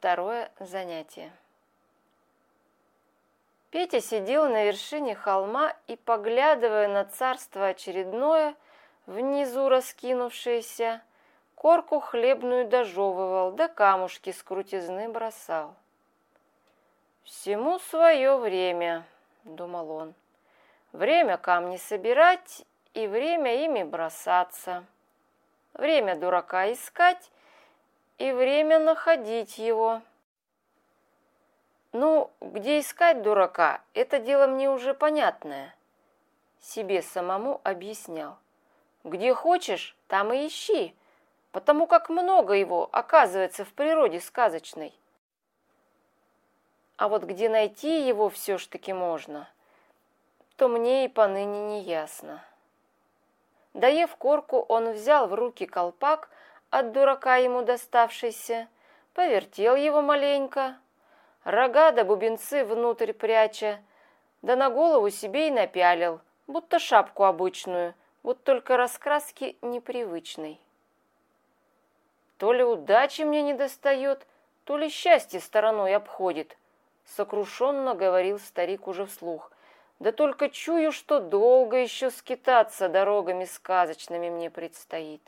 Второе занятие. Петя сидел на вершине холма и, поглядывая на царство очередное, внизу раскинувшееся, корку хлебную дожевывал, да камушки с крутизны бросал. «Всему свое время», — думал он. «Время камни собирать и время ими бросаться. Время дурака искать и время находить его. Ну, где искать дурака, это дело мне уже понятное», — себе самому объяснял. «Где хочешь, там и ищи, потому как много его оказывается в природе сказочной. А вот где найти его все ж таки можно, то мне и поныне не ясно». Доев корку, он взял в руки колпак, от дурака ему доставшийся, повертел его маленько, рога да бубенцы внутрь пряча, да на голову себе и напялил, будто шапку обычную, вот только раскраски непривычной. «То ли удачи мне не достает, то ли счастье стороной обходит», — сокрушенно говорил старик уже вслух. «Да только чую, что долго еще скитаться дорогами сказочными мне предстоит».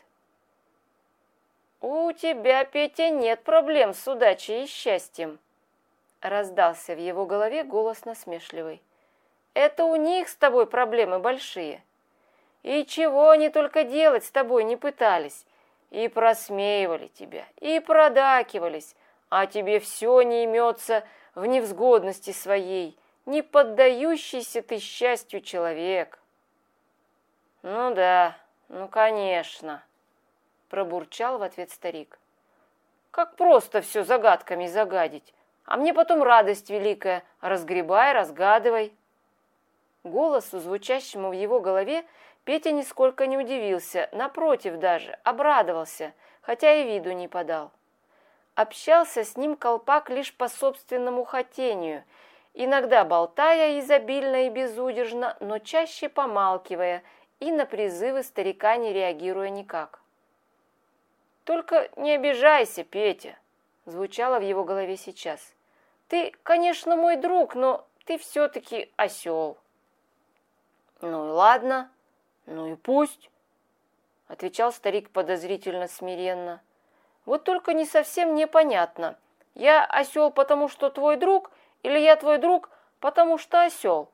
«У тебя, Петя, нет проблем с удачей и счастьем», — раздался в его голове голос насмешливый. «Это у них с тобой проблемы большие. И чего они только делать с тобой не пытались, и просмеивали тебя, и продакивались, а тебе все не имется в невзгодности своей, не поддающийся ты счастью человек». «Ну да, ну конечно», — пробурчал в ответ старик. «Как просто все загадками загадить, а мне потом радость великая, разгребай, разгадывай». Голосу, звучащему в его голове, Петя нисколько не удивился, напротив даже, обрадовался, хотя и виду не подал. Общался с ним колпак лишь по собственному хотению, иногда болтая изобильно и безудержно, но чаще помалкивая и на призывы старика не реагируя никак. «Только не обижайся, Петя», — звучало в его голове сейчас. «Ты, конечно, мой друг, но ты все-таки осел». «Ну и ладно, ну и пусть», — отвечал старик подозрительно смиренно. «Вот только не совсем непонятно, я осел, потому что твой друг, или я твой друг, потому что осел?»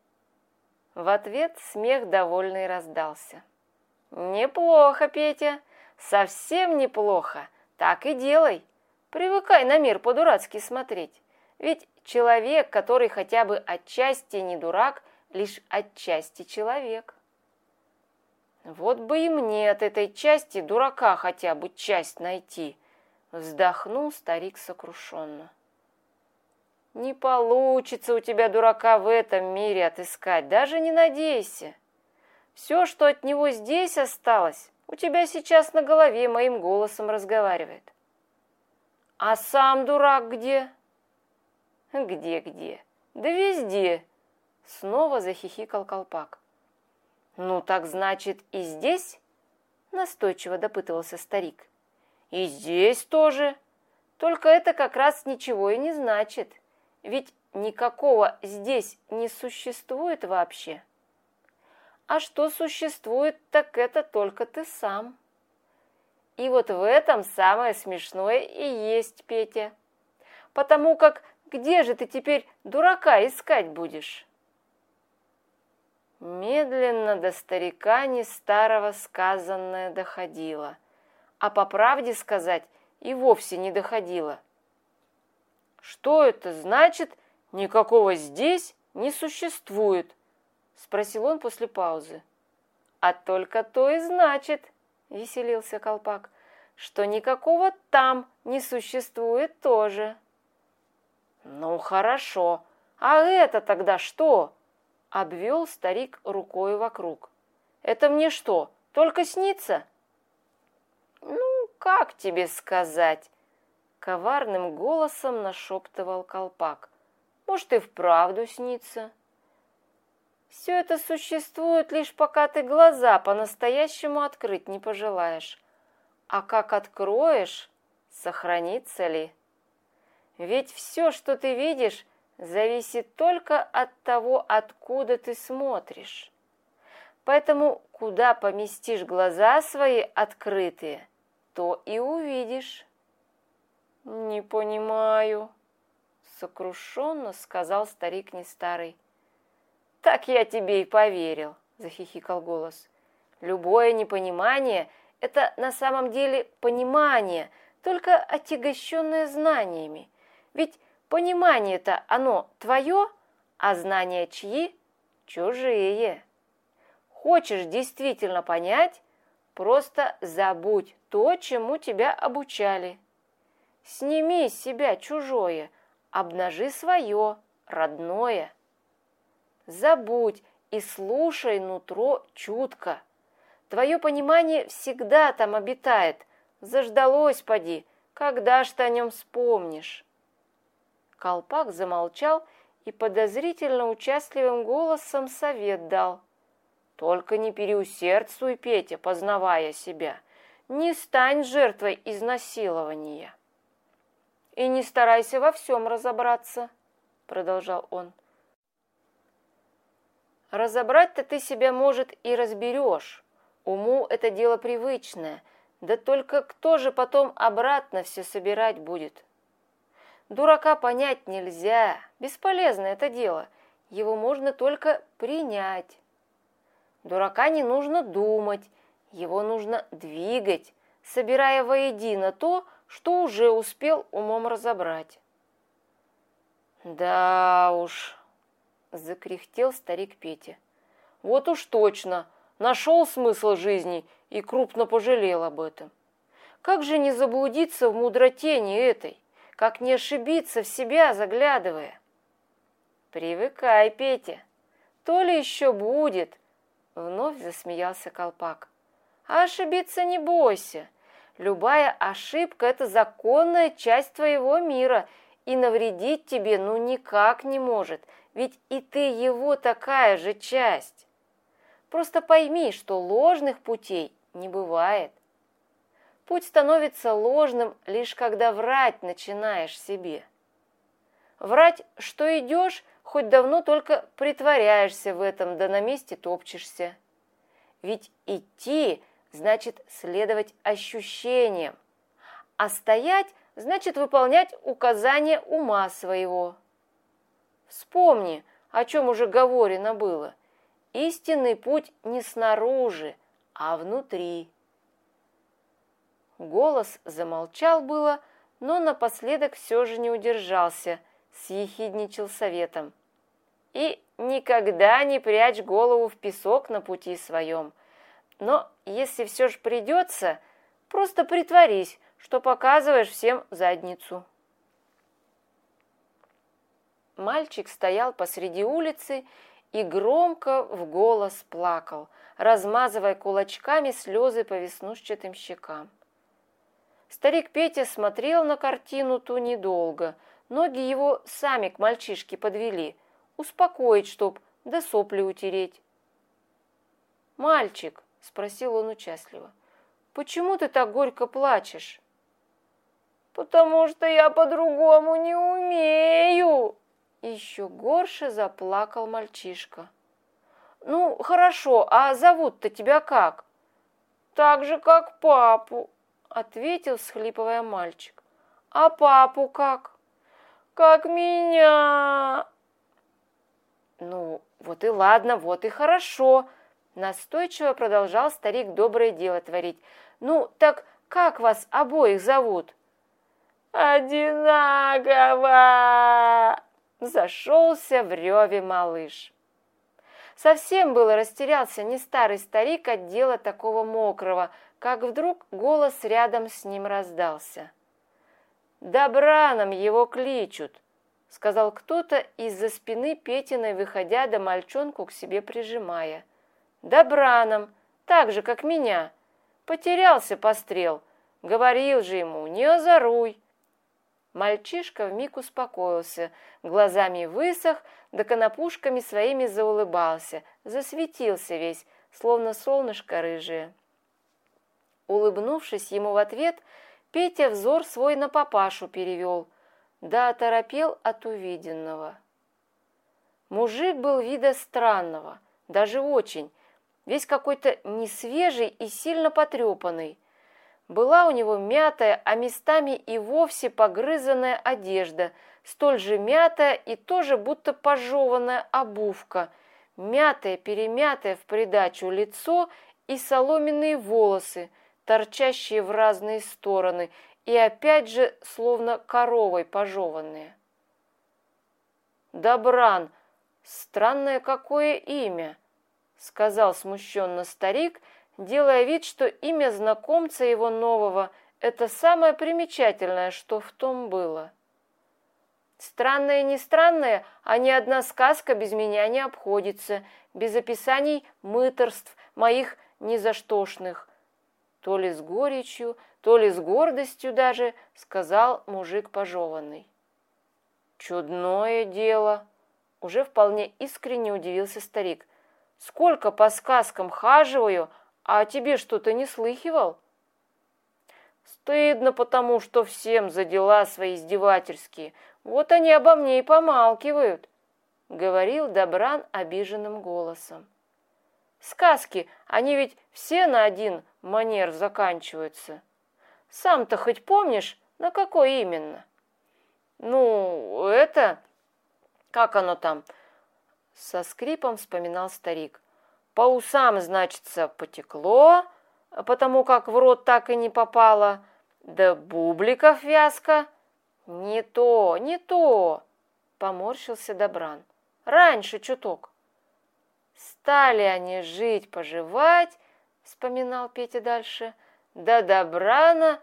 В ответ смех довольный раздался. «Неплохо, Петя, совсем неплохо, так и делай. Привыкай на мир по-дурацки смотреть, ведь человек, который хотя бы отчасти не дурак, лишь отчасти человек». «Вот бы и мне от этой части дурака хотя бы часть найти», — вздохнул старик сокрушенно. «Не получится у тебя дурака в этом мире отыскать, даже не надейся. Все, что от него здесь осталось, у тебя сейчас на голове моим голосом разговаривает». «А сам дурак где?» «Где-где? Да везде!» Снова захихикал колпак. «Ну так значит и здесь?» Настойчиво допытывался старик. «И здесь тоже. Только это как раз ничего и не значит. Ведь никакого здесь не существует вообще. А что существует, так это только ты сам. И вот в этом самое смешное и есть, Петя. Потому как где же ты теперь дурака искать будешь?» Медленно до старика не старого сказанное доходило, а по правде сказать и вовсе не доходило. «Что это значит, никакого здесь не существует?» — спросил он после паузы. «А только то и значит, — веселился колпак, — что никакого там не существует тоже». «Ну хорошо, а это тогда что?» — обвел старик рукой вокруг. «Это мне что, только снится?» «Ну, как тебе сказать?» — коварным голосом нашептывал колпак. «Может, и вправду снится. Все это существует лишь пока ты глаза по-настоящему открыть не пожелаешь. А как откроешь, сохранится ли? Ведь все, что ты видишь, зависит только от того, откуда ты смотришь. Поэтому, куда поместишь глаза свои открытые, то и увидишь». «Не понимаю», — сокрушенно сказал старик нестарый. «Так я тебе и поверил», — захихикал голос. «Любое непонимание — это на самом деле понимание, только отягощенное знаниями. Ведь понимание-то оно твое, а знания чьи? Чужие. Хочешь действительно понять, просто забудь то, чему тебя обучали. Сними с себя чужое, обнажи свое, родное. Забудь и слушай нутро чутко. Твое понимание всегда там обитает. Заждалось поди, когда ж ты о нем вспомнишь?» Колпак замолчал и подозрительно участливым голосом совет дал. «Только не переусердствуй, Петя, познавая себя. Не стань жертвой изнасилования». «И не старайся во всем разобраться», — продолжал он. «Разобрать-то ты себя, может, и разберешь. Уму это дело привычное, да только кто же потом обратно все собирать будет? Дурака понять нельзя, бесполезно это дело, его можно только принять. Дурака не нужно думать, его нужно двигать, собирая воедино то, что уже успел умом разобрать». «Да уж», — закряхтел старик Петя, — «вот уж точно, нашел смысл жизни и крупно пожалел об этом. Как же не заблудиться в мудротени этой, как не ошибиться в себя, заглядывая?» «Привыкай, Петя, то ли еще будет», — вновь засмеялся Колпак. «А ошибиться не бойся. Любая ошибка — это законная часть твоего мира, и навредить тебе ну никак не может, ведь и ты его такая же часть. Просто пойми, что ложных путей не бывает. Путь становится ложным, лишь когда врать начинаешь себе. Врать, что идешь, хоть давно только притворяешься в этом, да на месте топчешься. Ведь идти значит следовать ощущениям, а стоять значит выполнять указания ума своего. Вспомни, о чем уже говорено было. Истинный путь не снаружи, а внутри. Голос замолчал было, но напоследок все же не удержался, съехидничал советом. «И никогда не прячь голову в песок на пути своем. Но если все же придется, просто притворись, что показываешь всем задницу». Мальчик стоял посреди улицы и громко в голос плакал, размазывая кулачками слезы по веснушчатым щекам. Старик Петя смотрел на картину ту недолго, ноги его сами к мальчишке подвели, успокоить чтоб, да сопли утереть. «Мальчик», — спросил он участливо, — «почему ты так горько плачешь?» «Потому что я по-другому не умею», — еще горше заплакал мальчишка. «Ну, хорошо, а зовут-то тебя как?» «Так же, как папу», — ответил, всхлипывая мальчик. «А папу как?» «Как меня». «Ну, вот и ладно, вот и хорошо», — настойчиво продолжал старик доброе дело творить. «Ну, так как вас обоих зовут?» «Одинаково!» — зашелся в реве малыш. Совсем было растерялся не старый старик от дела такого мокрого, как вдруг голос рядом с ним раздался. «Добраном его кличут», — сказал кто-то из-за спины Петиной, выходя да мальчонку к себе прижимая. «Добраном, так же, как меня. Потерялся пострел. Говорил же ему, не озоруй». Мальчишка вмиг успокоился, глазами высох, да конопушками своими заулыбался, засветился весь, словно солнышко рыжее. Улыбнувшись ему в ответ, Петя взор свой на папашу перевел. да оторопел от увиденного. Мужик был вида странного, даже очень, весь какой-то несвежий и сильно потрепанный. Была у него мятая, а местами и вовсе погрызанная одежда, столь же мятая и тоже будто пожеванная обувка, мятое-перемятое в придачу лицо и соломенные волосы, торчащие в разные стороны, и опять же словно коровой пожеванные. «Добран, странное какое имя», — сказал смущенно старик, делая вид, что имя знакомца его нового — это самое примечательное, что в том было. «Странное, не странное, а ни одна сказка без меня не обходится, без описаний мытарств моих низаштошных». То ли с горечью, то ли с гордостью даже, сказал мужик пожеванный. «Чудное дело!» — уже вполне искренне удивился старик. «Сколько по сказкам хаживаю, а о тебе что-то не слыхивал?» «Стыдно потому, что всем за дела свои издевательские. Вот они обо мне и помалкивают», — говорил Добран обиженным голосом. «Сказки, они ведь все на один манер заканчиваются. Сам-то хоть помнишь, на какой именно?» «Ну, это... как оно там?» Со скрипом вспоминал старик. «По усам, значится, потекло, потому как в рот так и не попало. Да бубликов вязка». «Не то, не то!» — поморщился Добран. «Раньше чуток». «Стали они жить-поживать», — вспоминал Петя дальше, «до добра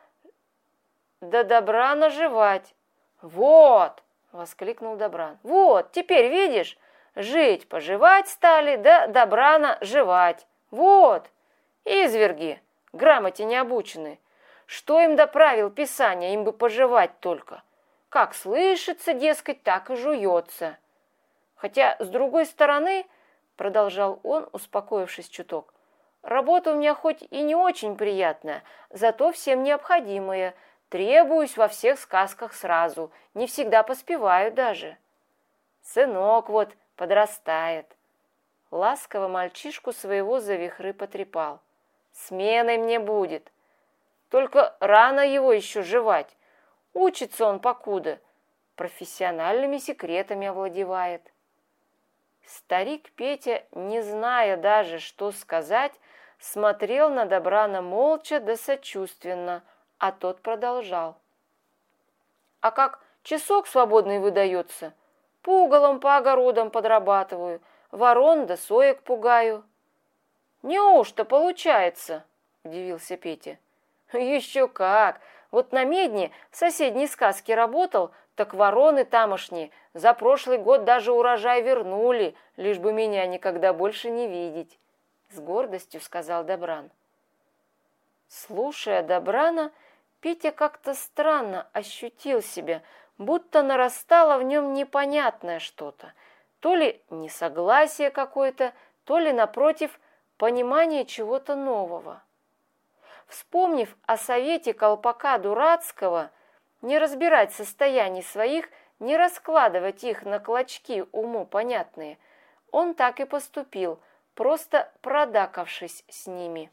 наживать». «Вот!» — воскликнул Добран. «Вот, теперь видишь, жить-поживать стали, да добра наживать. Вот! Изверги, грамоте не обучены. Что им до правил писания, им бы поживать только. Как слышится, дескать, так и жуется. Хотя, с другой стороны, — продолжал он, успокоившись чуток, — работа у меня хоть и не очень приятная, зато всем необходимая. Требуюсь во всех сказках сразу, не всегда поспеваю даже. Сынок вот подрастает». Ласково мальчишку своего за вихры потрепал. «Сменой мне будет. Только рано его еще жевать. Учится он покуда, профессиональными секретами овладевает». Старик Петя, не зная даже, что сказать, смотрел на Добрана молча да сочувственно, а тот продолжал. «А как часок свободный выдается, пугалом по огородам подрабатываю, ворон да соек пугаю». «Неужто получается?» – удивился Петя. «Еще как! Вот на медне в соседней сказке работал, так вороны тамошние за прошлый год даже урожай вернули, лишь бы меня никогда больше не видеть», — с гордостью сказал Добран. Слушая Добрана, Петя как-то странно ощутил себя, будто нарастало в нем непонятное что-то, то ли несогласие какое-то, то ли, напротив, понимание чего-то нового. Вспомнив о совете колпака Дурацкого, не разбирать состояний своих, не раскладывать их на клочки уму понятные, он так и поступил, просто продакавшись с ними.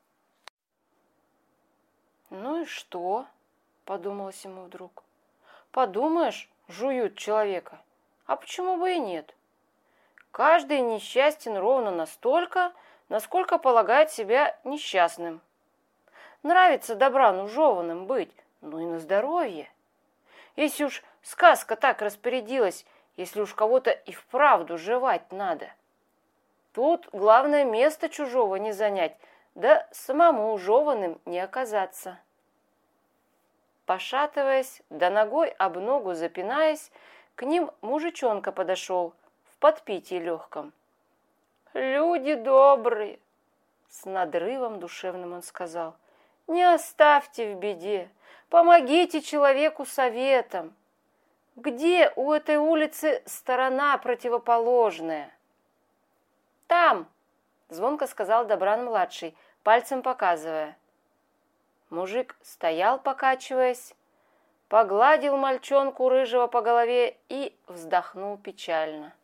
«Ну и что?» — подумалось ему вдруг. «Подумаешь, жуют человека. А почему бы и нет? Каждый несчастен ровно настолько, насколько полагает себя несчастным. Нравится Добрану жеваным быть, ну и на здоровье. Если уж сказка так распорядилась, если уж кого-то и вправду жевать надо. Тут главное место чужого не занять, да самому жеваным не оказаться». Пошатываясь, да ногой об ногу запинаясь, к ним мужичонка подошел в подпитии легком. «Люди добрые!» — с надрывом душевным он сказал. «Не оставьте в беде, помогите человеку советом. Где у этой улицы сторона противоположная?» «Там!» — звонко сказал Добран-младший, пальцем показывая. Мужик стоял, покачиваясь, погладил мальчонку рыжего по голове и вздохнул печально.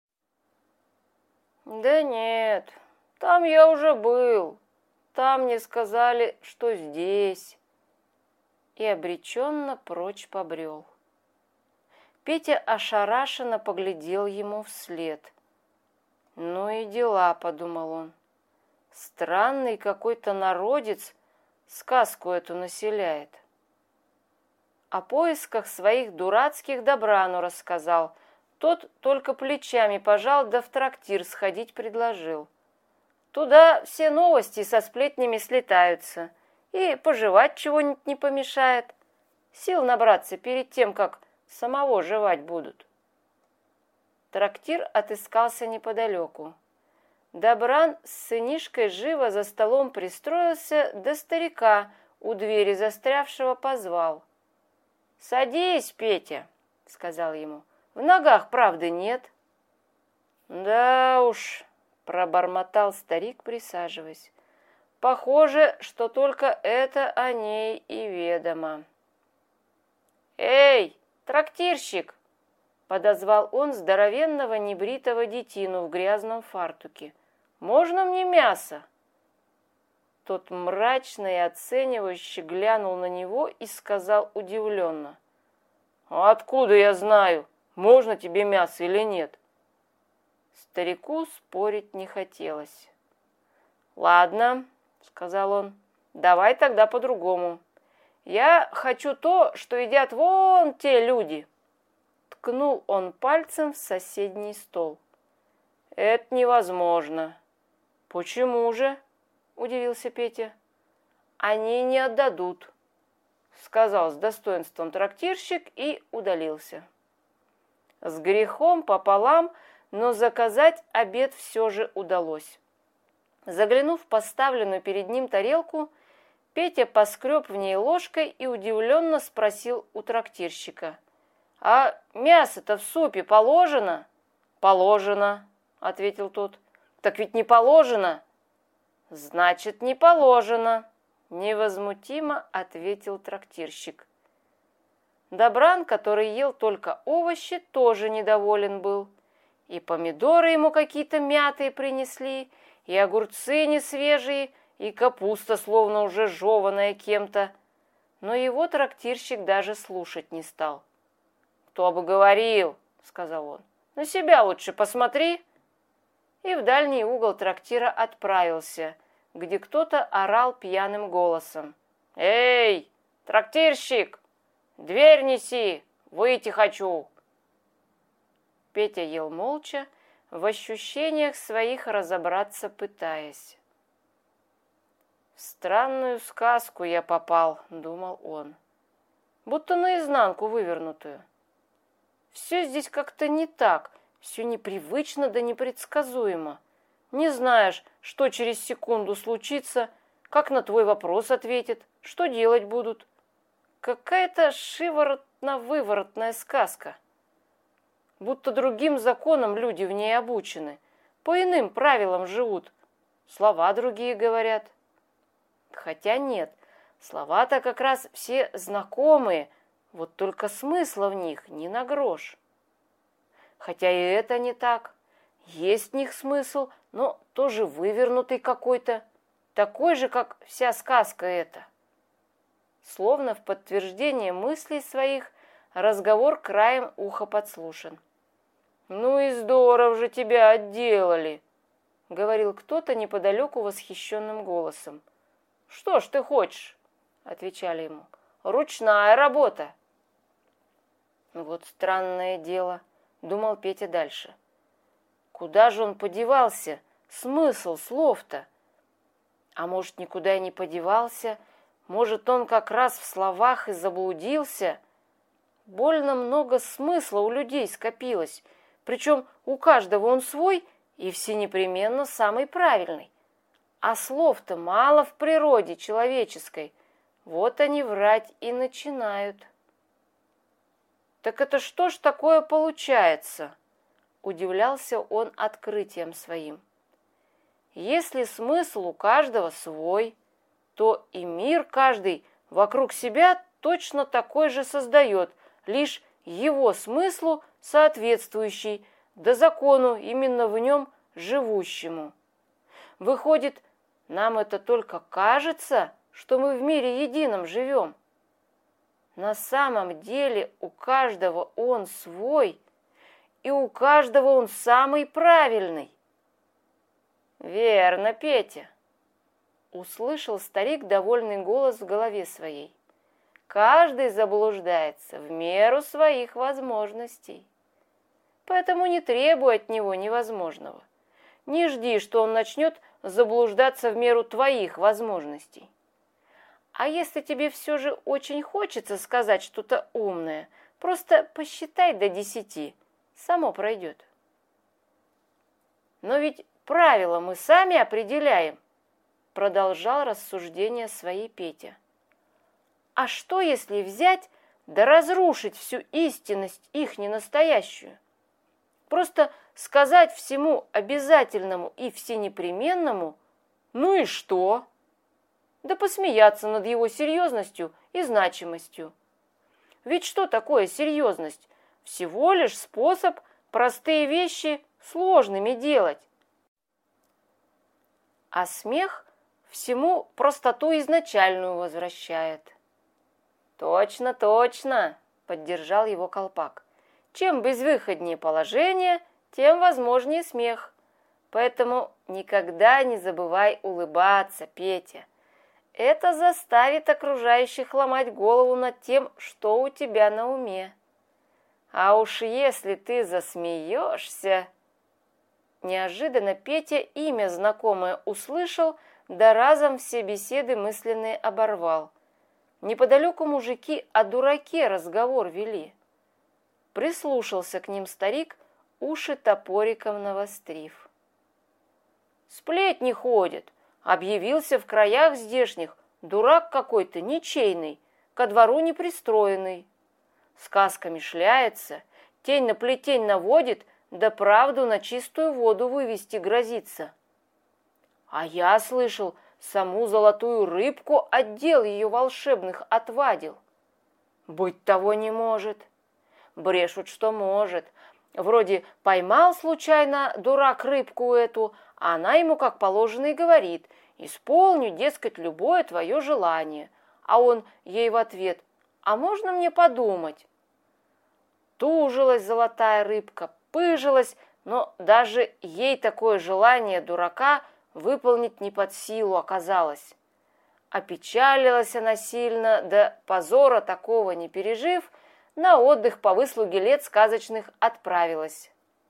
«Да нет, там я уже был, там мне сказали, что здесь». И обреченно прочь побрел. Петя ошарашенно поглядел ему вслед. «Ну и дела», — подумал он. «Странный какой-то народец сказку эту населяет». О поисках своих дурацких Добрану рассказал. Тот только плечами пожал, да в трактир сходить предложил. Туда все новости со сплетнями слетаются, и пожевать чего-нибудь не помешает. Сил набраться перед тем, как самого жевать будут. Трактир отыскался неподалеку. Добран с сынишкой живо за столом пристроился, да старика у двери застрявшего позвал. «Садись, Петя», — сказал ему, — «в ногах правды нет». «Да уж», — пробормотал старик, присаживаясь, — «похоже, что только это о ней и ведомо». «Эй, трактирщик!» — подозвал он здоровенного небритого детину в грязном фартуке. «Можно мне мясо?» Тот мрачно и оценивающе глянул на него и сказал удивленно: «А откуда я знаю, можно тебе мясо или нет?» Старику спорить не хотелось. «Ладно», — сказал он, — «давай тогда по-другому. Я хочу то, что едят вон те люди». Ткнул он пальцем в соседний стол. «Это невозможно». «Почему же?» — удивился Петя. «Они не отдадут», — сказал с достоинством трактирщик и удалился. С грехом пополам, но заказать обед все же удалось. Заглянув в поставленную перед ним тарелку, Петя поскреб в ней ложкой и удивленно спросил у трактирщика: «А мясо-то в супе положено?» «Положено», — ответил тот. «Так ведь не положено». «Значит, не положено», — невозмутимо ответил трактирщик. Добран, который ел только овощи, тоже недоволен был. И помидоры ему какие-то мятые принесли, и огурцы несвежие, и капуста, словно уже жеваная кем-то. Но его трактирщик даже слушать не стал. «Кто бы говорил», — сказал он, — «на себя лучше посмотри». И в дальний угол трактира отправился, где кто-то орал пьяным голосом: «Эй, трактирщик, дверь неси, выйти хочу». Петя ел молча, в ощущениях своих разобраться пытаясь. «В странную сказку я попал», — думал он, — «будто наизнанку вывернутую. Все здесь как-то не так, все непривычно да непредсказуемо. Не знаешь, что через секунду случится, как на твой вопрос ответят, что делать будут. Какая-то шиворотно-выворотная сказка. Будто другим законам люди в ней обучены, по иным правилам живут, слова другие говорят. Хотя нет, слова-то как раз все знакомые, вот только смысла в них ни на грош. Хотя и это не так. Есть в них смысл, но тоже вывернутый какой-то, такой же, как вся сказка эта». Словно в подтверждение мыслей своих разговор краем уха подслушан. «Ну и здорово же тебя отделали», — говорил кто-то неподалеку восхищенным голосом. «Что ж ты хочешь?» — отвечали ему. «Ручная работа». «Вот странное дело», — думал Петя дальше. «Куда же он подевался? Смысл слов-то? А может, никуда и не подевался? Может, он как раз в словах и заблудился? Больно много смысла у людей скопилось, причем у каждого он свой и все непременно самый правильный. А слов-то мало в природе человеческой, вот они врать и начинают». «Так это что ж такое получается?» — удивлялся он открытием своим. «Если смысл у каждого свой, то и мир каждый вокруг себя точно такой же создает, лишь его смыслу соответствующий, да закону именно в нем живущему. Выходит, нам это только кажется, что мы в мире едином живем. На самом деле у каждого он свой, и у каждого он самый правильный. Верно, Петя, услышал старик довольный голос в голове своей. Каждый заблуждается в меру своих возможностей. Поэтому не требуй от него невозможного. Не жди, что он начнет заблуждаться в меру твоих возможностей. А если тебе все же очень хочется сказать что-то умное, просто посчитай до 10, само пройдет. Но ведь правила мы сами определяем, продолжал рассуждение своей Петя. А что, если взять да разрушить всю истинность их ненастоящую? Просто сказать всему обязательному и всенепременному, ну и что? Да посмеяться над его серьезностью и значимостью. Ведь что такое серьезность? Всего лишь способ простые вещи сложными делать. А смех всему простоту изначальную возвращает. Точно, точно, поддержал его Колпак. Чем безвыходнее положение, тем возможнее смех. Поэтому никогда не забывай улыбаться, Петя. Это заставит окружающих ломать голову над тем, что у тебя на уме. А уж если ты засмеешься... Неожиданно Петя имя знакомое услышал, да разом все беседы мысленные оборвал. Неподалеку мужики о дураке разговор вели. Прислушался к ним старик, уши топориком навострив. Сплетни ходят, объявился в краях здешних дурак какой-то ничейный, ко двору не пристроенный. Сказками шляется, тень на плетень наводит, да правду на чистую воду вывести грозится. А я слышал, саму золотую рыбку отдел ее волшебных отвадил. Быть того не может. Брешут, что может. Вроде поймал случайно дурак рыбку эту, а она ему как положено и говорит: исполню, дескать, любое твое желание. А он ей в ответ: а можно мне подумать? Тужилась золотая рыбка, пыжилась, но даже ей такое желание дурака выполнить не под силу оказалось. Опечалилась она сильно, да позора такого не пережив, на отдых по выслуге лет сказочных отправилась.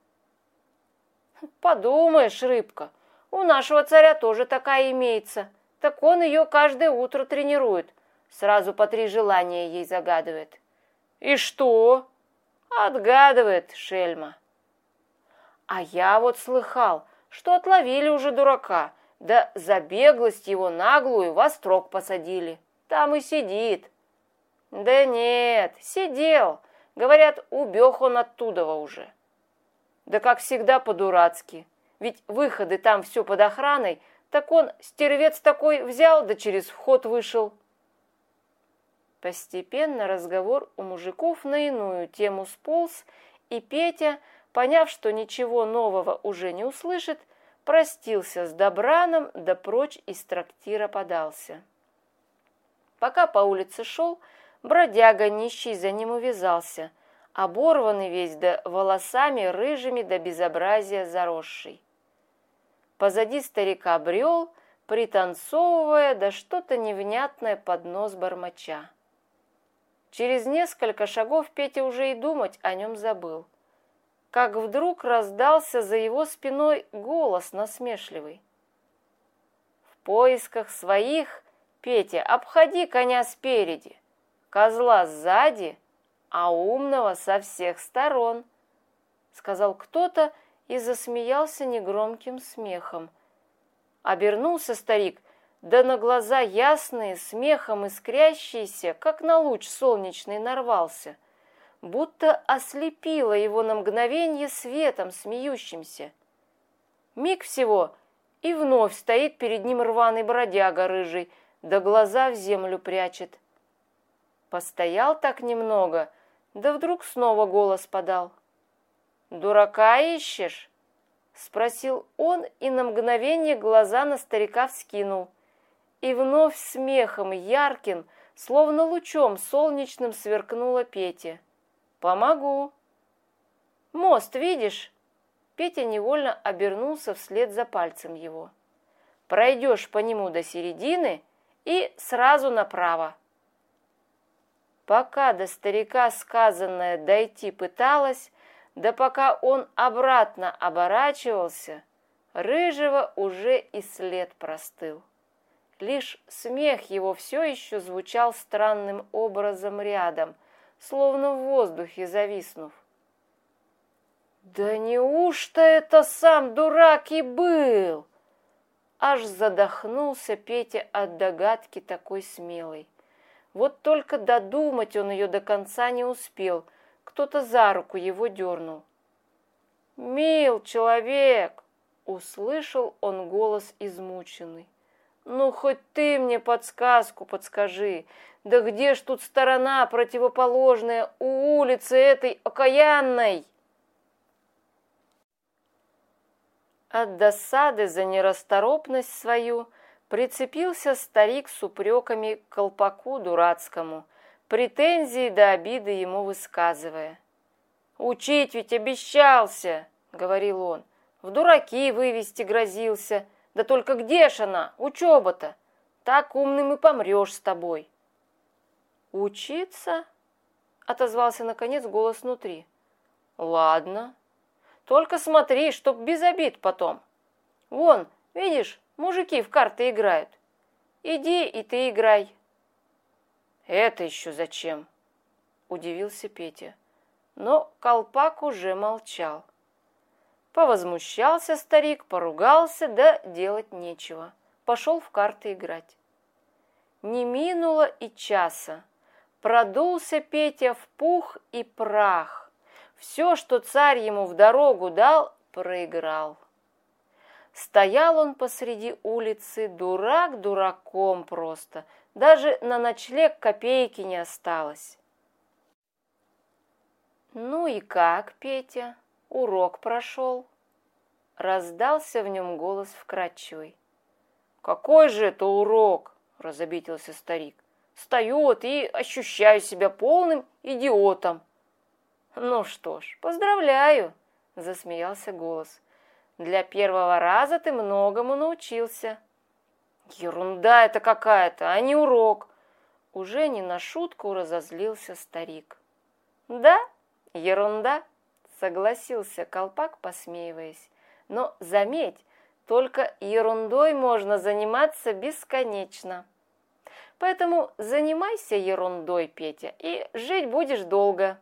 Подумаешь, рыбка, у нашего царя тоже такая имеется, так он ее каждое утро тренирует, сразу по 3 желания ей загадывает. И что? Отгадывает, шельма. А я вот слыхал, что отловили уже дурака, да за беглость его наглую во строк посадили. Там и сидит. Да нет, сидел. Говорят, убег он оттуда уже. Да как всегда по-дурацки. Ведь выходы там все под охраной, так он, стервец такой, взял, да через вход вышел. Постепенно разговор у мужиков на иную тему сполз, и Петя, поняв, что ничего нового уже не услышит, простился с Добраном, да прочь из трактира подался. Пока по улице шел, бродяга нищий за ним увязался, оборванный весь, да волосами рыжими до безобразия заросший. Позади старика брел, пританцовывая, да что-то невнятное под нос бормоча. Через несколько шагов Петя уже и думать о нем забыл. Как вдруг раздался за его спиной голос насмешливый. В поисках своих, Петя, обходи коня спереди, козла сзади, а умного со всех сторон, сказал кто-то и засмеялся негромким смехом. Обернулся старик, да на глаза ясные, смехом искрящиеся, как на луч солнечный нарвался, будто ослепило его на мгновенье светом смеющимся. Миг всего, и вновь стоит перед ним рваный бродяга рыжий, да глаза в землю прячет. Постоял так немного, да вдруг снова голос подал. «Дурака ищешь?» — спросил он, и на мгновение глаза на старика вскинул. И вновь смехом ярким, словно лучом солнечным, сверкнула Петя. «Помогу». «Мост видишь?» Петя невольно обернулся вслед за пальцем его. «Пройдешь по нему до середины и сразу направо». Пока до старика сказанное дойти пыталась, да пока он обратно оборачивался, Рыжего уже и след простыл. Лишь смех его все еще звучал странным образом рядом, словно в воздухе зависнув. «Да неужто это сам дурак и был?» Аж задохнулся Петя от догадки такой смелой. Вот только додумать он ее до конца не успел, кто-то за руку его дернул. «Мил человек!» — услышал он голос измученный. «Ну, хоть ты мне подсказку подскажи, да где ж тут сторона противоположная у улицы этой окаянной?» От досады за нерасторопность свою прицепился старик с упреками к колпаку дурацкому, претензии до обиды ему высказывая. «Учить ведь обещался!» — говорил он. «В дураки вывести грозился. Да только где ж она, учеба-то? Так умным и помрешь с тобой». «Учиться?» — отозвался наконец голос внутри. «Ладно. Только смотри, чтоб без обид потом. Вон, видишь, мужики в карты играют. Иди и ты играй». «Это еще зачем?» — удивился Петя. Но колпак уже молчал. Повозмущался старик, поругался, да делать нечего. Пошел в карты играть. Не минуло и часа. Продулся Петя в пух и прах. Все, что царь ему в дорогу дал, проиграл. Стоял он посреди улицы, дурак дураком просто. Даже на ночлег копейки не осталось. «Ну и как, Петя, урок прошел?» Раздался в нем голос вкрадчивый. «Какой же это урок?» — разобиделся старик. «Стою вот и ощущаю себя полным идиотом». «Ну что ж, поздравляю!» — засмеялся голос. «Для первого раза ты многому научился». «Ерунда это какая-то, а не урок!» Уже не на шутку разозлился старик. «Да, ерунда!» — согласился колпак, посмеиваясь. «Но заметь, только ерундой можно заниматься бесконечно. Поэтому занимайся ерундой, Петя, и жить будешь долго».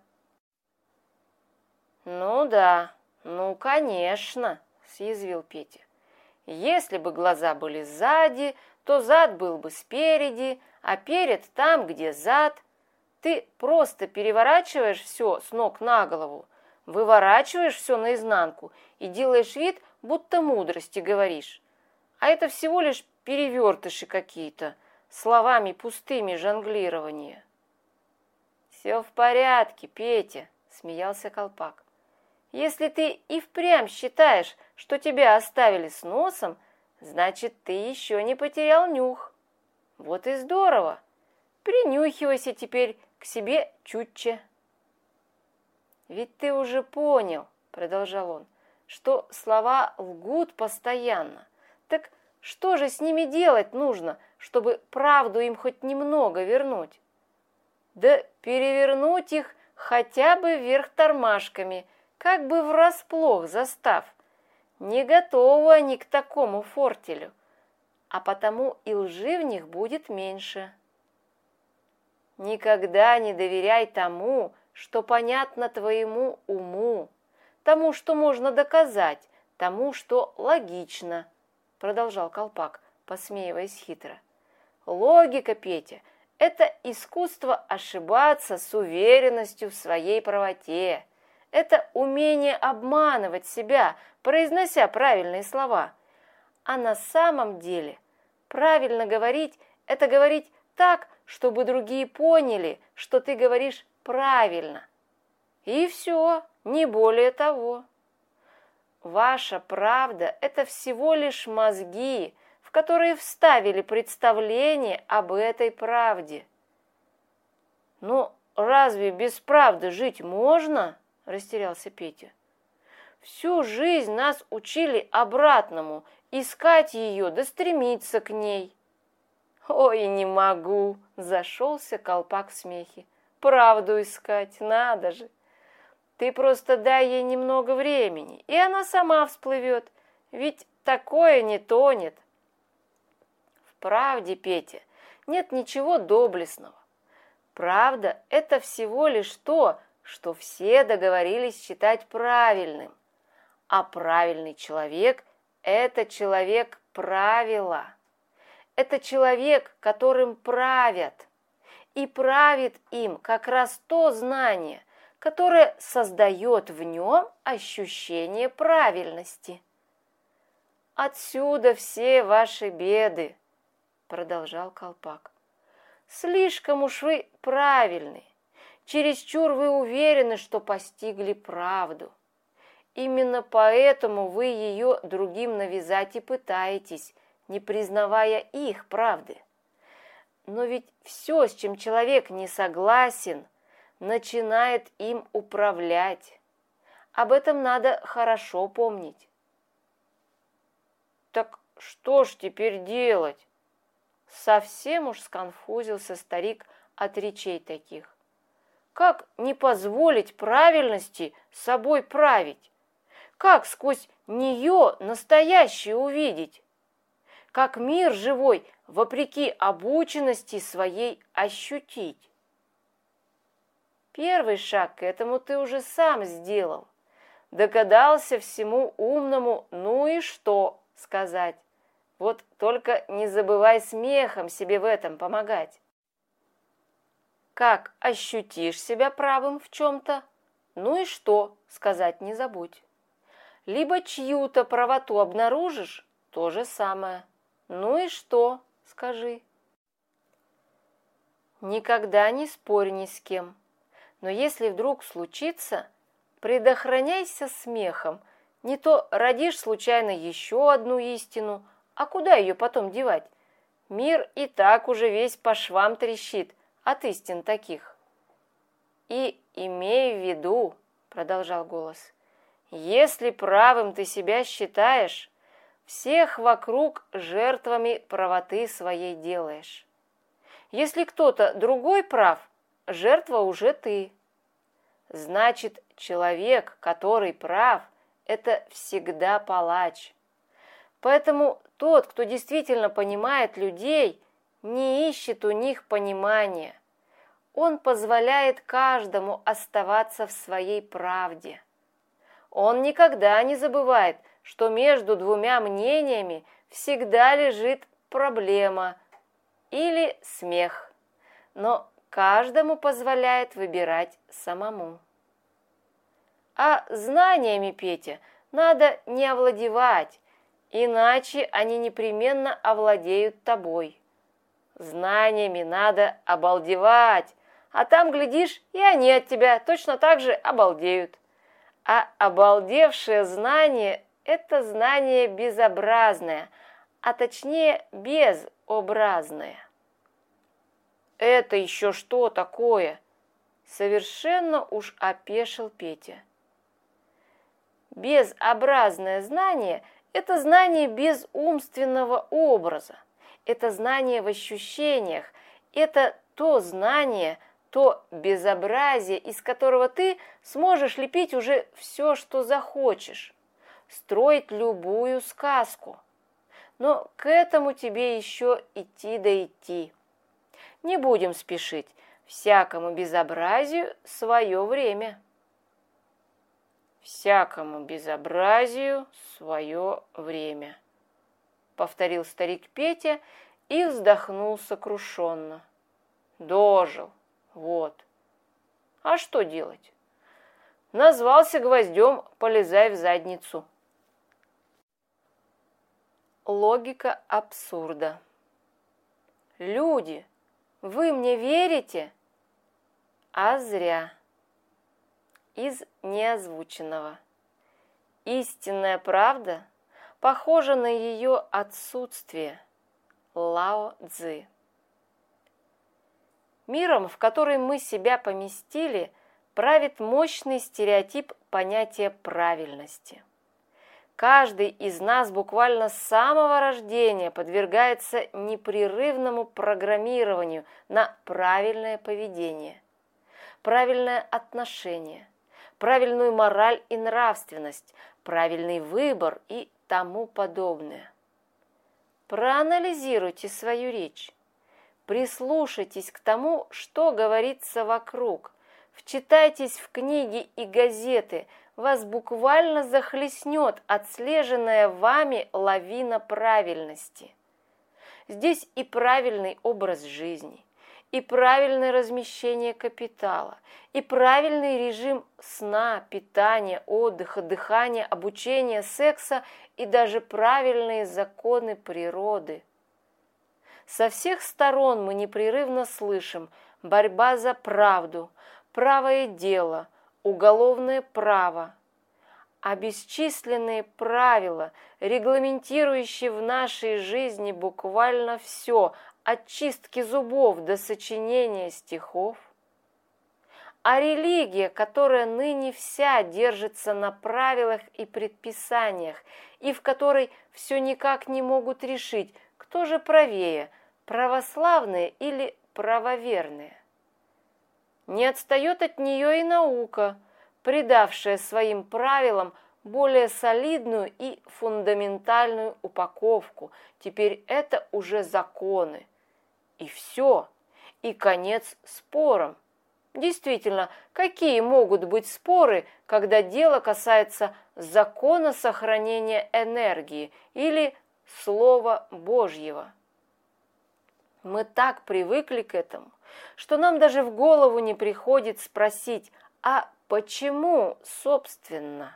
«Ну да, ну конечно», — съязвил Петя. «Если бы глаза были сзади, то зад был бы спереди, а перед там, где зад. Ты просто переворачиваешь все с ног на голову, выворачиваешь все наизнанку и делаешь вид, будто мудрости говоришь. А это всего лишь перевертыши какие-то, словами пустыми жонглирование». «Все в порядке, Петя», — смеялся колпак. «Если ты и впрямь считаешь, что тебя оставили с носом, значит, ты еще не потерял нюх. Вот и здорово. Принюхивайся теперь к себе чутче». «Ведь ты уже понял, — продолжал он, — что слова лгут постоянно. Так что же с ними делать нужно, чтобы правду им хоть немного вернуть? Да перевернуть их хотя бы вверх тормашками, как бы врасплох застав. Не готовы они к такому фортелю, а потому и лжи в них будет меньше. Никогда не доверяй тому, что понятно твоему уму, тому, что можно доказать, тому, что логично», — продолжал колпак, посмеиваясь хитро. «Логика, Петя, — это искусство ошибаться с уверенностью в своей правоте. Это умение обманывать себя, произнося правильные слова. А на самом деле правильно говорить — это говорить так, чтобы другие поняли, что ты говоришь правильно. И все, не более того. Ваша правда – это всего лишь мозги, в которые вставили представление об этой правде. «Ну, разве без правды жить можно?» – растерялся Петя. «Всю жизнь нас учили обратному, искать ее да стремиться к ней». «Ой, не могу!» – зашелся Колпак в смехе. «Правду искать, надо же! Ты просто дай ей немного времени, и она сама всплывет, ведь такое не тонет». В правде, Петя, нет ничего доблестного. Правда – это всего лишь то, что все договорились считать правильным. А правильный человек – это человек правила. Это человек, которым правят. И правит им как раз то знание, которое создает в нем ощущение правильности. «Отсюда все ваши беды», – продолжал Колпак. «Слишком уж вы правильны, чересчур вы уверены, что постигли правду. Именно поэтому вы ее другим навязать и пытаетесь, не признавая их правды. Но ведь все, с чем человек не согласен, начинает им управлять. Об этом надо хорошо помнить». «Так что ж теперь делать?» Совсем уж сконфузился старик от речей таких. «Как не позволить правильности собой править? Как сквозь нее настоящее увидеть? Как мир живой, вопреки обученности своей, ощутить?» Первый шаг к этому ты уже сам сделал. Догадался всему умному «ну и что» сказать. Вот только не забывай смехом себе в этом помогать. Как ощутишь себя правым в чем-то, ну и что сказать не забудь. Либо чью-то правоту обнаружишь, то же самое. Ну и что, скажи. Никогда не спорь ни с кем. Но если вдруг случится, предохраняйся смехом. Не то родишь случайно еще одну истину, а куда ее потом девать? Мир и так уже весь по швам трещит от истин таких. И имей в виду, продолжал голос, если правым ты себя считаешь, всех вокруг жертвами правоты своей делаешь. Если кто-то другой прав, жертва уже ты. Значит, человек, который прав, это всегда палач. Поэтому тот, кто действительно понимает людей, не ищет у них понимания. Он позволяет каждому оставаться в своей правде. Он никогда не забывает, что между двумя мнениями всегда лежит проблема или смех, но каждому позволяет выбирать самому. А знаниями, Петя, надо не овладевать, иначе они непременно овладеют тобой. Знаниями надо обалдевать, а там, глядишь, и они от тебя точно так же обалдеют. А обалдевшее знание – это знание безобразное, а точнее безобразное. «Это еще что такое?» – совершенно уж опешил Петя. Безобразное знание – это знание без умственного образа, это знание в ощущениях, это то знание, то безобразие, из которого ты сможешь лепить уже все, что захочешь, строить любую сказку. Но к этому тебе еще идти да идти. Не будем спешить, всякому безобразию свое время. «Всякому безобразию свое время», — повторил старик Петя и вздохнул сокрушенно. «Дожил, вот. А что делать? Назвался гвоздем, полезай в задницу». Логика абсурда. Люди, Вы мне верите? А зря. Из неозвученного. Истинная правда похожа на ее отсутствие. Лао Цзы. Миром, в который мы себя поместили, правит мощный стереотип понятия правильности. Каждый из нас буквально с самого рождения подвергается непрерывному программированию на правильное поведение, правильное отношение, правильную мораль и нравственность, правильный выбор и тому подобное. Проанализируйте свою речь, прислушайтесь к тому, что говорится вокруг, вчитайтесь в книги и газеты, вас буквально захлестнет отслеженная вами лавина правильности. Здесь и правильный образ жизни, и правильное размещение капитала, и правильный режим сна, питания, отдыха, дыхания, обучения, секса и даже правильные законы природы. Со всех сторон мы непрерывно слышим борьба за правду, правое дело, уголовное право, а бесчисленные правила, регламентирующие в нашей жизни буквально все, от чистки зубов до сочинения стихов. А религия, которая ныне вся держится на правилах и предписаниях, и в которой все никак не могут решить, кто же правее, православные или правоверные. Не отстает от нее и наука, придавшая своим правилам более солидную и фундаментальную упаковку. Теперь это уже законы. И все, и конец спорам. Действительно, какие могут быть споры, когда дело касается закона сохранения энергии или Слова Божьего? Мы так привыкли к этому, что нам даже в голову не приходит спросить, а почему, собственно?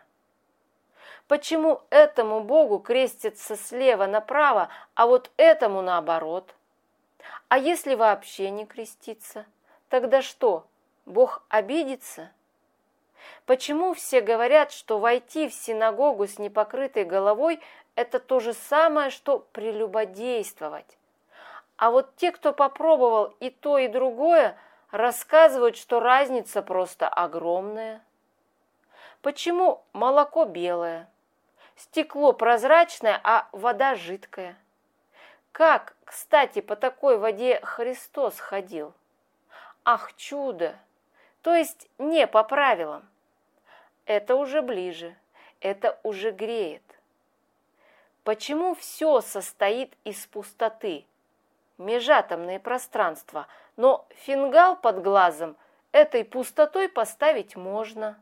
Почему этому Богу крестится слева направо, а вот этому наоборот? А если вообще не креститься, тогда что, Бог обидится? Почему все говорят, что войти в синагогу с непокрытой головой – это то же самое, что прелюбодействовать? А вот те, кто попробовал и то, и другое, рассказывают, что разница просто огромная. Почему молоко белое, стекло прозрачное, а вода жидкая? Как, кстати, по такой воде Христос ходил? Ах, чудо! То есть не по правилам. Это уже ближе, это уже греет. Почему все состоит из пустоты? Межатомные пространства, но фингал под глазом этой пустотой поставить можно.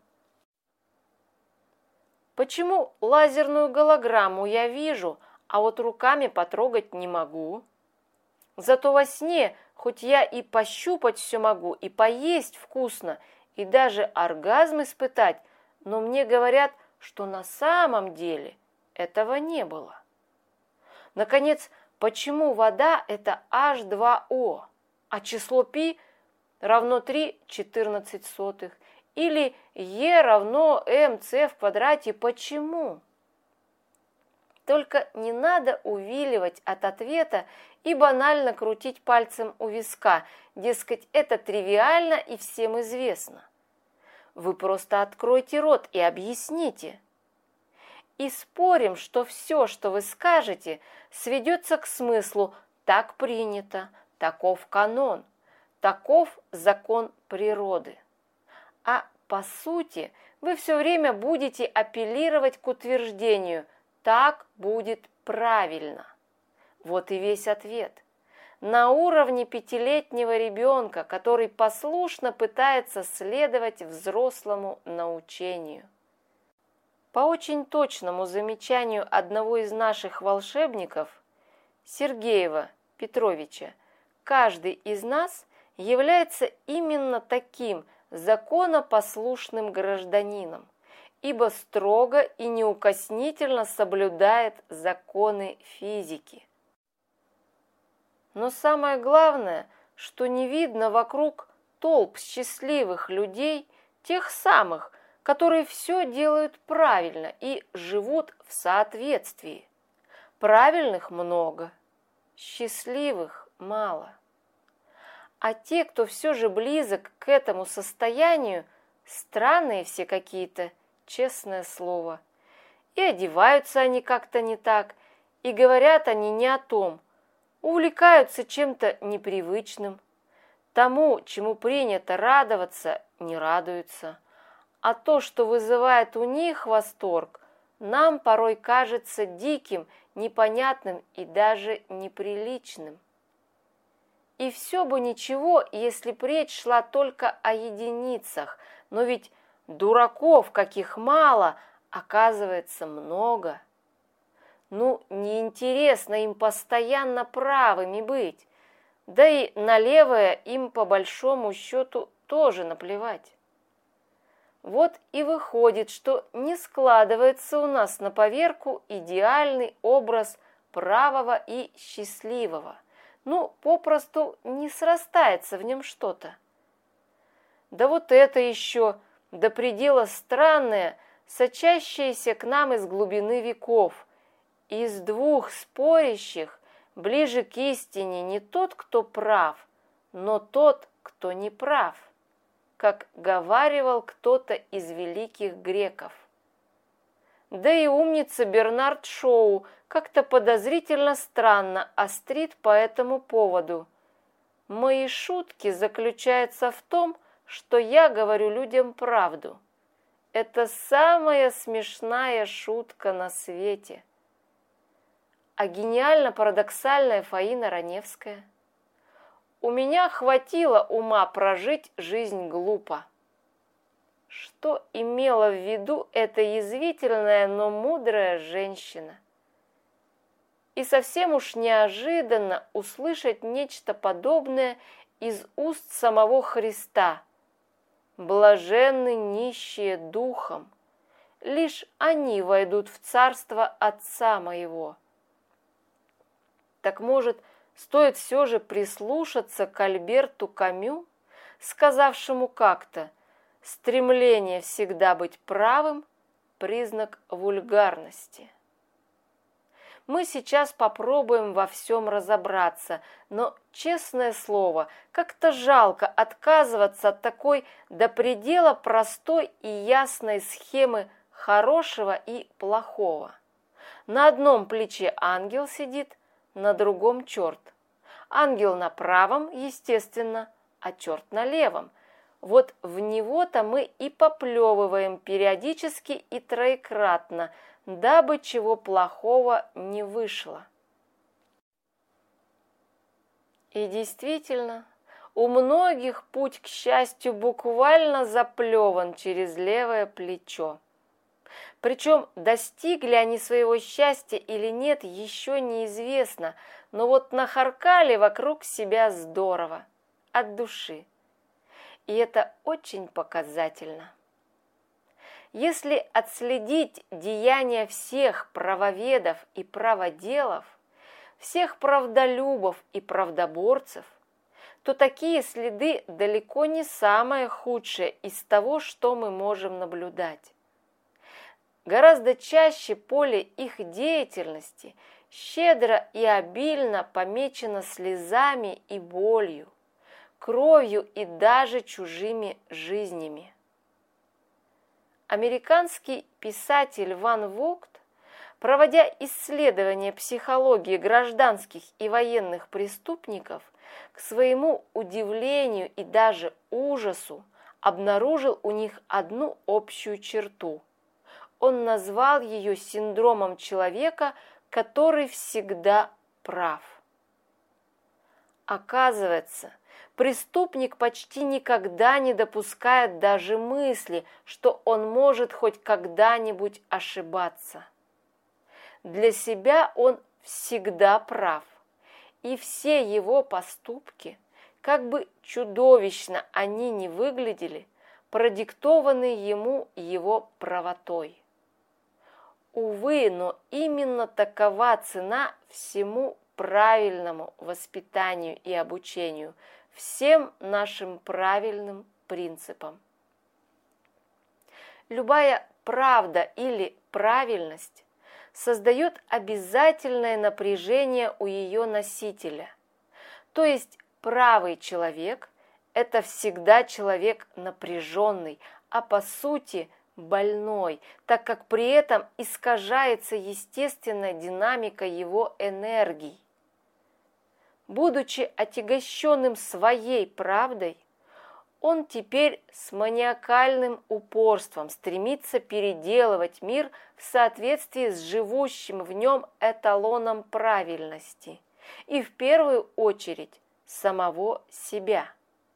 Почему лазерную голограмму я вижу, а вот руками потрогать не могу? Зато во сне хоть я и пощупать все могу, и поесть вкусно, и даже оргазм испытать, но мне говорят, что на самом деле этого не было. Наконец, почему вода – это H2O, а число π равно 3,14? Или E равно mc в квадрате? Почему? Только не надо увиливать от ответа и банально крутить пальцем у виска, дескать, это тривиально и всем известно. Вы просто откройте рот и объясните. И спорим, что все, что вы скажете, сведется к смыслу «так принято», «таков канон», «таков закон природы». А по сути вы все время будете апеллировать к утверждению «так будет правильно». Вот и весь ответ. На уровне 5-летнего ребенка, который послушно пытается следовать взрослому научению. По очень точному замечанию одного из наших волшебников, Сергеева Петровича, каждый из нас является именно таким законопослушным гражданином, ибо строго и неукоснительно соблюдает законы физики. Но самое главное, что не видно вокруг толп счастливых людей, тех самых, которые все делают правильно и живут в соответствии. Правильных много, счастливых мало. А те, кто все же близок к этому состоянию, странные все какие-то, честное слово. И одеваются они как-то не так, и говорят они не о том, увлекаются чем-то непривычным. Тому, чему принято радоваться, не радуются. А то, что вызывает у них восторг, нам порой кажется диким, непонятным и даже неприличным. И все бы ничего, если б речь шла только о единицах, но ведь дураков, каких мало, оказывается много. Ну, неинтересно им постоянно правыми быть, да и на левое им по большому счету тоже наплевать. Вот и выходит, что не складывается у нас на поверку идеальный образ правого и счастливого. Ну, попросту не срастается в нем что-то. Да вот это еще до предела странное, сочащееся к нам из глубины веков. Из двух спорящих ближе к истине не тот, кто прав, но тот, кто не прав, как говаривал кто-то из великих греков. Да и умница Бернард Шоу как-то подозрительно странно острит по этому поводу. Мои шутки заключаются в том, что я говорю людям правду. Это самая смешная шутка на свете. А гениально-парадоксальная Фаина Раневская. У меня хватило ума прожить жизнь глупо. Что имела в виду эта язвительная, но мудрая женщина? И совсем уж неожиданно услышать нечто подобное из уст самого Христа. Блаженны нищие духом, лишь они войдут в царство Отца моего. Так, может, стоит все же прислушаться к Альберту Камю, сказавшему как-то: стремление всегда быть правым – признак вульгарности. Мы сейчас попробуем во всем разобраться, но, честное слово, как-то жалко отказываться от такой до предела простой и ясной схемы хорошего и плохого. На одном плече ангел сидит, на другом черт. Ангел на правом, естественно, а черт на левом. Вот в него-то мы и поплевываем периодически и троекратно, дабы чего плохого не вышло. И действительно, у многих путь к счастью буквально заплеван через левое плечо. Причем достигли они своего счастья или нет, еще неизвестно, но вот нахаркали вокруг себя здорово, от души. И это очень показательно. Если отследить деяния всех правоведов и праводелов, всех правдолюбов и правдоборцев, то такие следы далеко не самое худшее из того, что мы можем наблюдать. Гораздо чаще поле их деятельности щедро и обильно помечено слезами и болью, кровью и даже чужими жизнями. Американский писатель Ван Вогт, проводя исследования психологии гражданских и военных преступников, к своему удивлению и даже ужасу обнаружил у них одну общую черту. Он назвал ее синдромом человека, который всегда прав. Оказывается, преступник почти никогда не допускает даже мысли, что он может хоть когда-нибудь ошибаться. Для себя он всегда прав, и все его поступки, как бы чудовищно они ни выглядели, продиктованы ему его правотой. Увы, но именно такова цена всему правильному воспитанию и обучению, всем нашим правильным принципам. Любая правда или правильность создает обязательное напряжение у ее носителя. То есть правый человек – это всегда человек напряженный, а по сути больной, так как при этом искажается естественная динамика его энергий. Будучи отягощенным своей правдой, он теперь с маниакальным упорством стремится переделывать мир в соответствии с живущим в нем эталоном правильности и в первую очередь самого себя.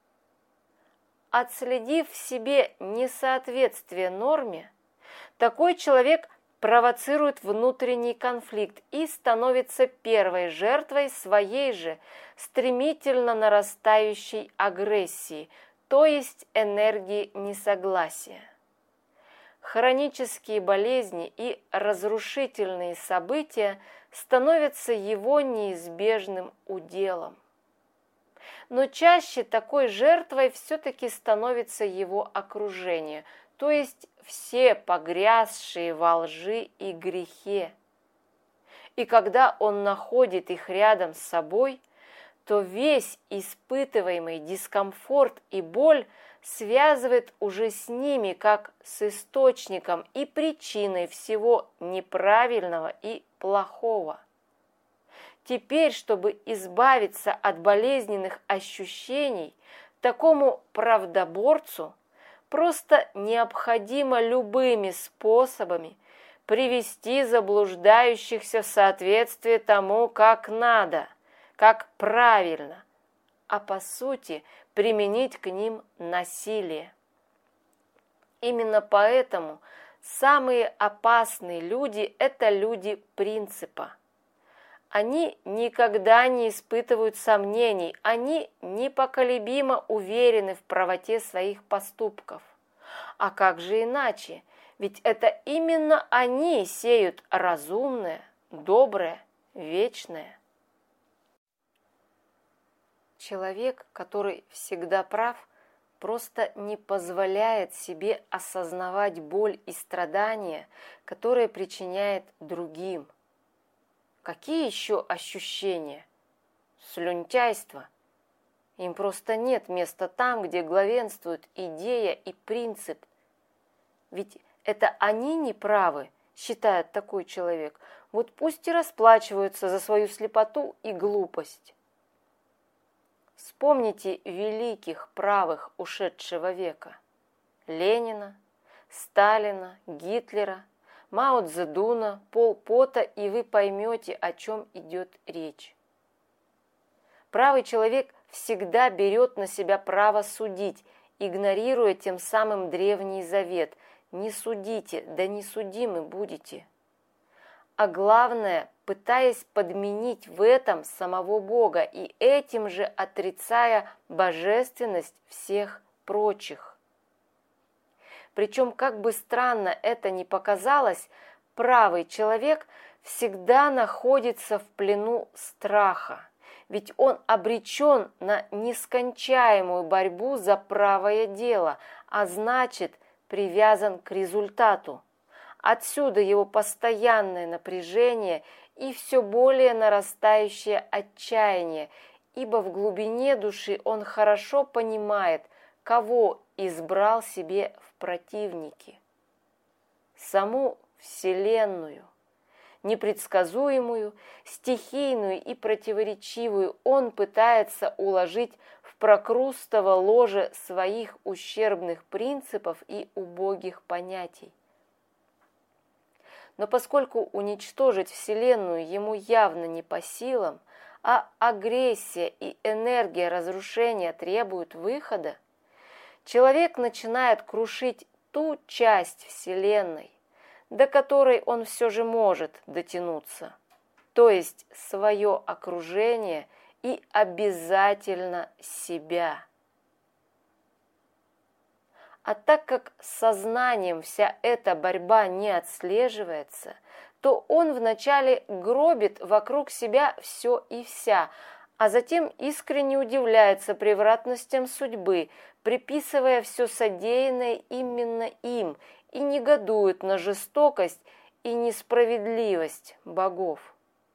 Отследив в себе несоответствие норме, такой человек провоцирует внутренний конфликт и становится первой жертвой своей же стремительно нарастающей агрессии, то есть энергии несогласия. Хронические болезни и разрушительные события становятся его неизбежным уделом. Но чаще такой жертвой все-таки становится его окружение, то есть все погрязшие во лжи и грехе. И когда он находит их рядом с собой, то весь испытываемый дискомфорт и боль связывает уже с ними как с источником и причиной всего неправильного и плохого. Теперь, чтобы избавиться от болезненных ощущений, такому правдоборцу просто необходимо любыми способами привести заблуждающихся в соответствие тому, как надо, как правильно, а по сути применить к ним насилие. Именно поэтому самые опасные люди – это люди принципа. Они никогда не испытывают сомнений, они непоколебимо уверены в правоте своих поступков. А как же иначе? Ведь это именно они сеют разумное, доброе, вечное. Человек, который всегда прав, просто не позволяет себе осознавать боль и страдания, которые причиняет другим. Какие еще ощущения? Слюнтяйство. Им просто нет места там, где главенствует идея и принцип. Ведь это они не правы, считает такой человек. Вот пусть и расплачиваются за свою слепоту и глупость. Вспомните великих правых ушедшего века. Ленина, Сталина, Гитлера, Мао Цзэдуна, Пол Пота, и вы поймете, о чем идет речь. Правый человек всегда берет на себя право судить, игнорируя тем самым древний завет «не судите, да не судимы будете». А главное, пытаясь подменить в этом самого Бога и этим же отрицая божественность всех прочих. Причем, как бы странно это ни показалось, правый человек всегда находится в плену страха, ведь он обречен на нескончаемую борьбу за правое дело, а значит, привязан к результату. Отсюда его постоянное напряжение и все более нарастающее отчаяние, ибо в глубине души он хорошо понимает, кого избрал себе в противники. Саму Вселенную, непредсказуемую, стихийную и противоречивую, он пытается уложить в прокрустово ложе своих ущербных принципов и убогих понятий. Но поскольку уничтожить Вселенную ему явно не по силам, а агрессия и энергия разрушения требуют выхода, человек начинает крушить ту часть Вселенной, до которой он все же может дотянуться, то есть свое окружение и обязательно себя. А так как сознанием вся эта борьба не отслеживается, то он вначале гробит вокруг себя все и вся, а затем искренне удивляется превратностям судьбы, приписывая все содеянное именно им, и негодует на жестокость и несправедливость богов.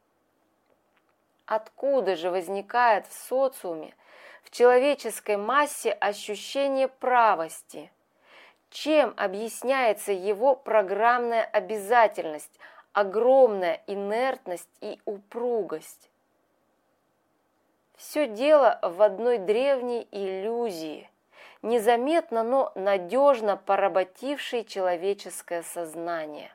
Откуда же возникает в социуме, в человеческой массе ощущение правости? Чем объясняется его программная обязательность, огромная инертность и упругость? Все дело в одной древней иллюзии, незаметно, но надежно поработившей человеческое сознание.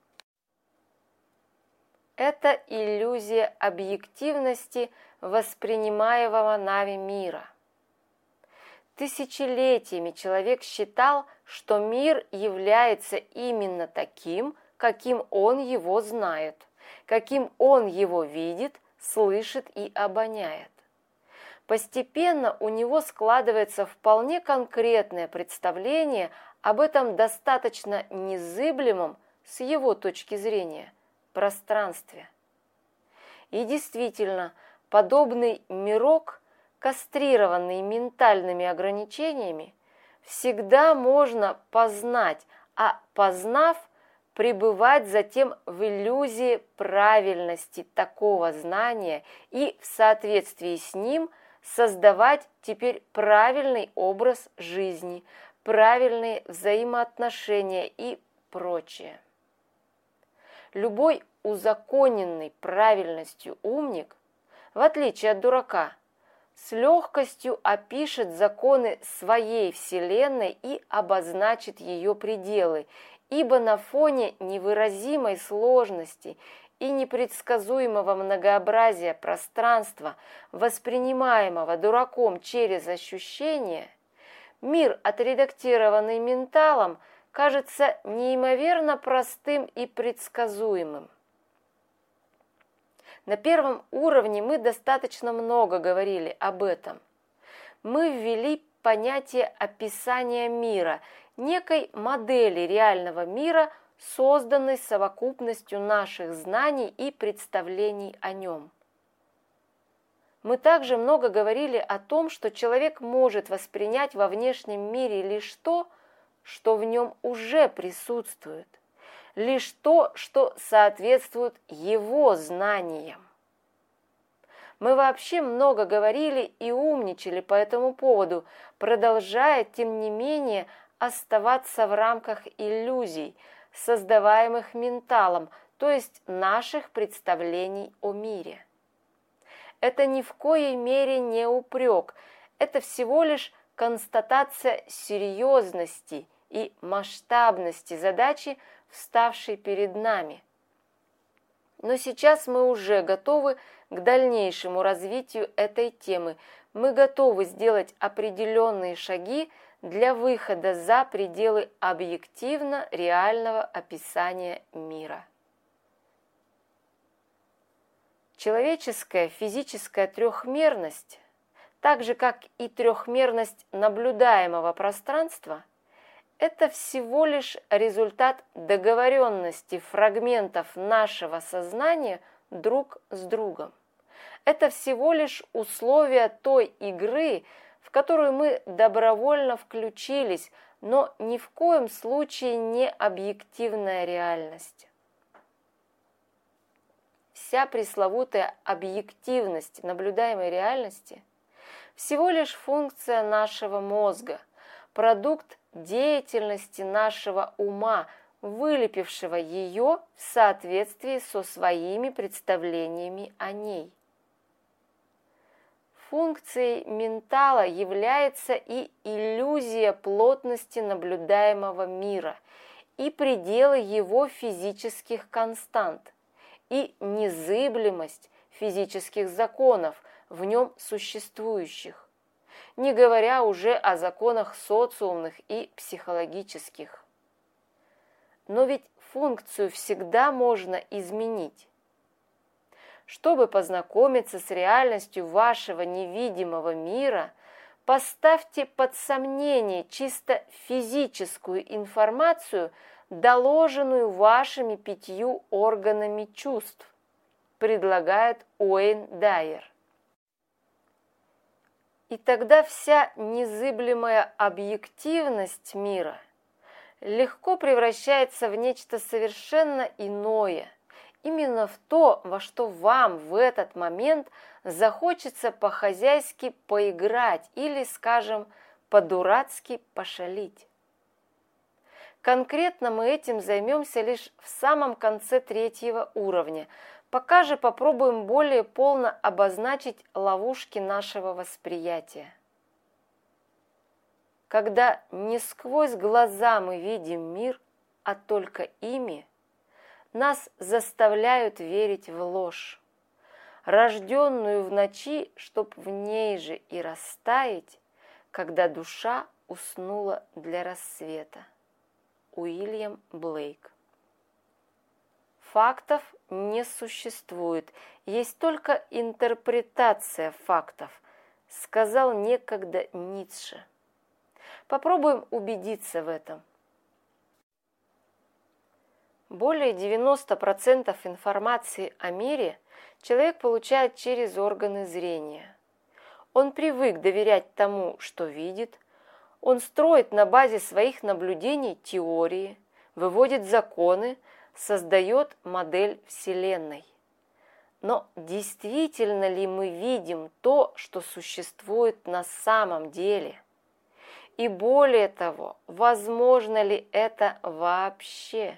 Это иллюзия объективности воспринимаемого нами мира. Тысячелетиями человек считал, что мир является именно таким, каким он его знает, каким он его видит, слышит и обоняет. Постепенно у него складывается вполне конкретное представление об этом достаточно незыблемом, с его точки зрения, пространстве. И действительно, подобный мирок, кастрированный ментальными ограничениями, всегда можно познать, а познав, пребывать затем в иллюзии правильности такого знания и в соответствии с ним создавать теперь правильный образ жизни, правильные взаимоотношения и прочее. Любой узаконенный правильностью умник, в отличие от дурака, с легкостью опишет законы своей вселенной и обозначит ее пределы, ибо на фоне невыразимой сложности и непредсказуемого многообразия пространства, воспринимаемого дураком через ощущение, мир, отредактированный менталом, кажется неимоверно простым и предсказуемым. На первом уровне мы достаточно много говорили об этом. Мы ввели понятие описания мира, некой модели реального мира, созданной совокупностью наших знаний и представлений о нем. Мы также много говорили о том, что человек может воспринять во внешнем мире лишь то, что в нем уже присутствует, лишь то, что соответствует его знаниям. Мы вообще много говорили и умничали по этому поводу, продолжая, тем не менее, оставаться в рамках иллюзий, создаваемых менталом, то есть наших представлений о мире. Это ни в коей мере не упрек, это всего лишь констатация серьезности и масштабности задачи, вставшей перед нами. Но сейчас мы уже готовы к дальнейшему развитию этой темы. Мы готовы сделать определенные шаги для выхода за пределы объективно реального описания мира. Человеческая физическая трехмерность, так же как и трехмерность наблюдаемого пространства, это всего лишь результат договоренности фрагментов нашего сознания друг с другом. Это всего лишь условия той игры, в которую мы добровольно включились, но ни в коем случае не объективная реальность. Вся пресловутая объективность наблюдаемой реальности всего лишь функция нашего мозга, продукт деятельности нашего ума, вылепившего ее в соответствии со своими представлениями о ней. Функцией ментала является и иллюзия плотности наблюдаемого мира, и пределы его физических констант, и незыблемость физических законов, в нем существующих, не говоря уже о законах социумных и психологических. Но ведь функцию всегда можно изменить. Чтобы познакомиться с реальностью вашего невидимого мира, поставьте под сомнение чисто физическую информацию, доложенную вашими 5 органами чувств, предлагает Уэйн Дайер. И тогда вся незыблемая объективность мира легко превращается в нечто совершенно иное, именно в то, во что вам в этот момент захочется по-хозяйски поиграть или, скажем, по-дурацки пошалить. Конкретно мы этим займемся лишь в самом конце 3-го уровня, пока же попробуем более полно обозначить ловушки нашего восприятия. Когда не сквозь глаза мы видим мир, а только ими, нас заставляют верить в ложь, рожденную в ночи, чтоб в ней же и растаять, когда душа уснула для рассвета. Уильям Блейк. Фактов не существует, есть только интерпретация фактов, сказал некогда Ницше. Попробуем убедиться в этом. Более 90% информации о мире человек получает через органы зрения. Он привык доверять тому, что видит, он строит на базе своих наблюдений теории, выводит законы, создает модель Вселенной. Но действительно ли мы видим то, что существует на самом деле? И более того, возможно ли это вообще?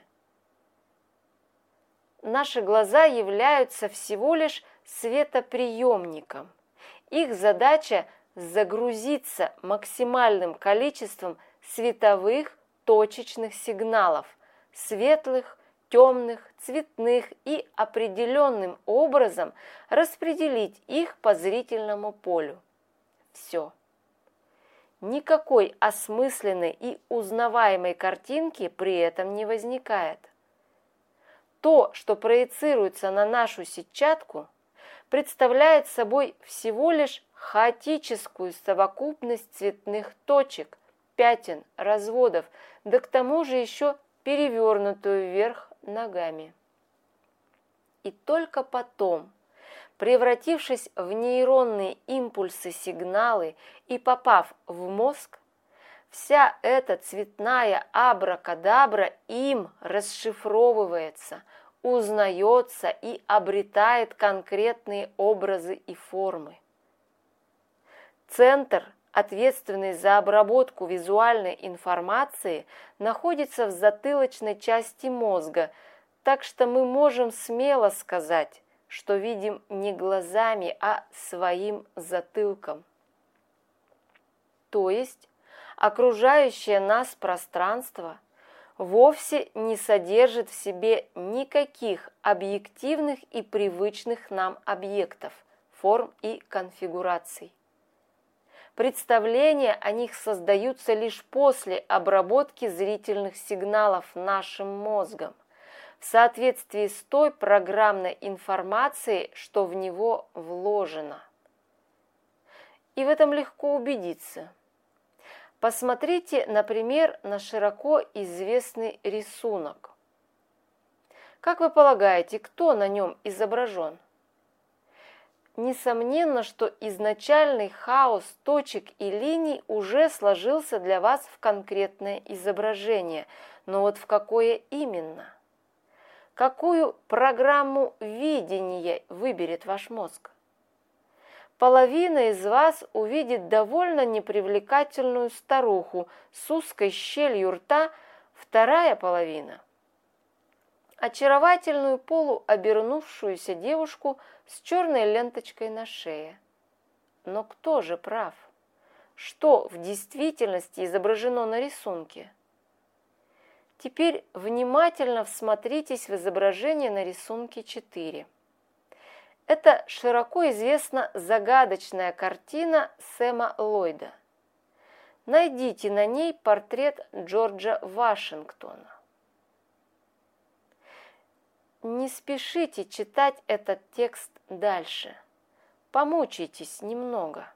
Наши глаза являются всего лишь светоприемником. Их задача – загрузиться максимальным количеством световых точечных сигналов, светлых, темных, цветных, и определенным образом распределить их по зрительному полю. Все. Никакой осмысленной и узнаваемой картинки при этом не возникает. То, что проецируется на нашу сетчатку, представляет собой всего лишь хаотическую совокупность цветных точек, пятен, разводов, да к тому же еще перевернутую вверх ногами. И только потом, превратившись в нейронные импульсы, сигналы и попав в мозг, вся эта цветная абракадабра им расшифровывается, узнается и обретает конкретные образы и формы. Центр, ответственный за обработку визуальной информации, находится в затылочной части мозга, так что мы можем смело сказать, что видим не глазами, а своим затылком. То есть окружающее нас пространство вовсе не содержит в себе никаких объективных и привычных нам объектов, форм и конфигураций. Представления о них создаются лишь после обработки зрительных сигналов нашим мозгом, в соответствии с той программной информацией, что в него вложено. И в этом легко убедиться. Посмотрите, например, на широко известный рисунок. Как вы полагаете, кто на нем изображен? Несомненно, что изначальный хаос точек и линий уже сложился для вас в конкретное изображение, но вот в какое именно? Какую программу видения выберет ваш мозг? Половина из вас увидит довольно непривлекательную старуху с узкой щелью рта, вторая половина – очаровательную полуобернувшуюся девушку с черной ленточкой на шее. Но кто же прав? Что в действительности изображено на рисунке? Теперь внимательно всмотритесь в изображение на рисунке 4. Это широко известна загадочная картина Сэма Ллойда. Найдите на ней портрет Джорджа Вашингтона. Не спешите читать этот текст дальше. Помучайтесь немного.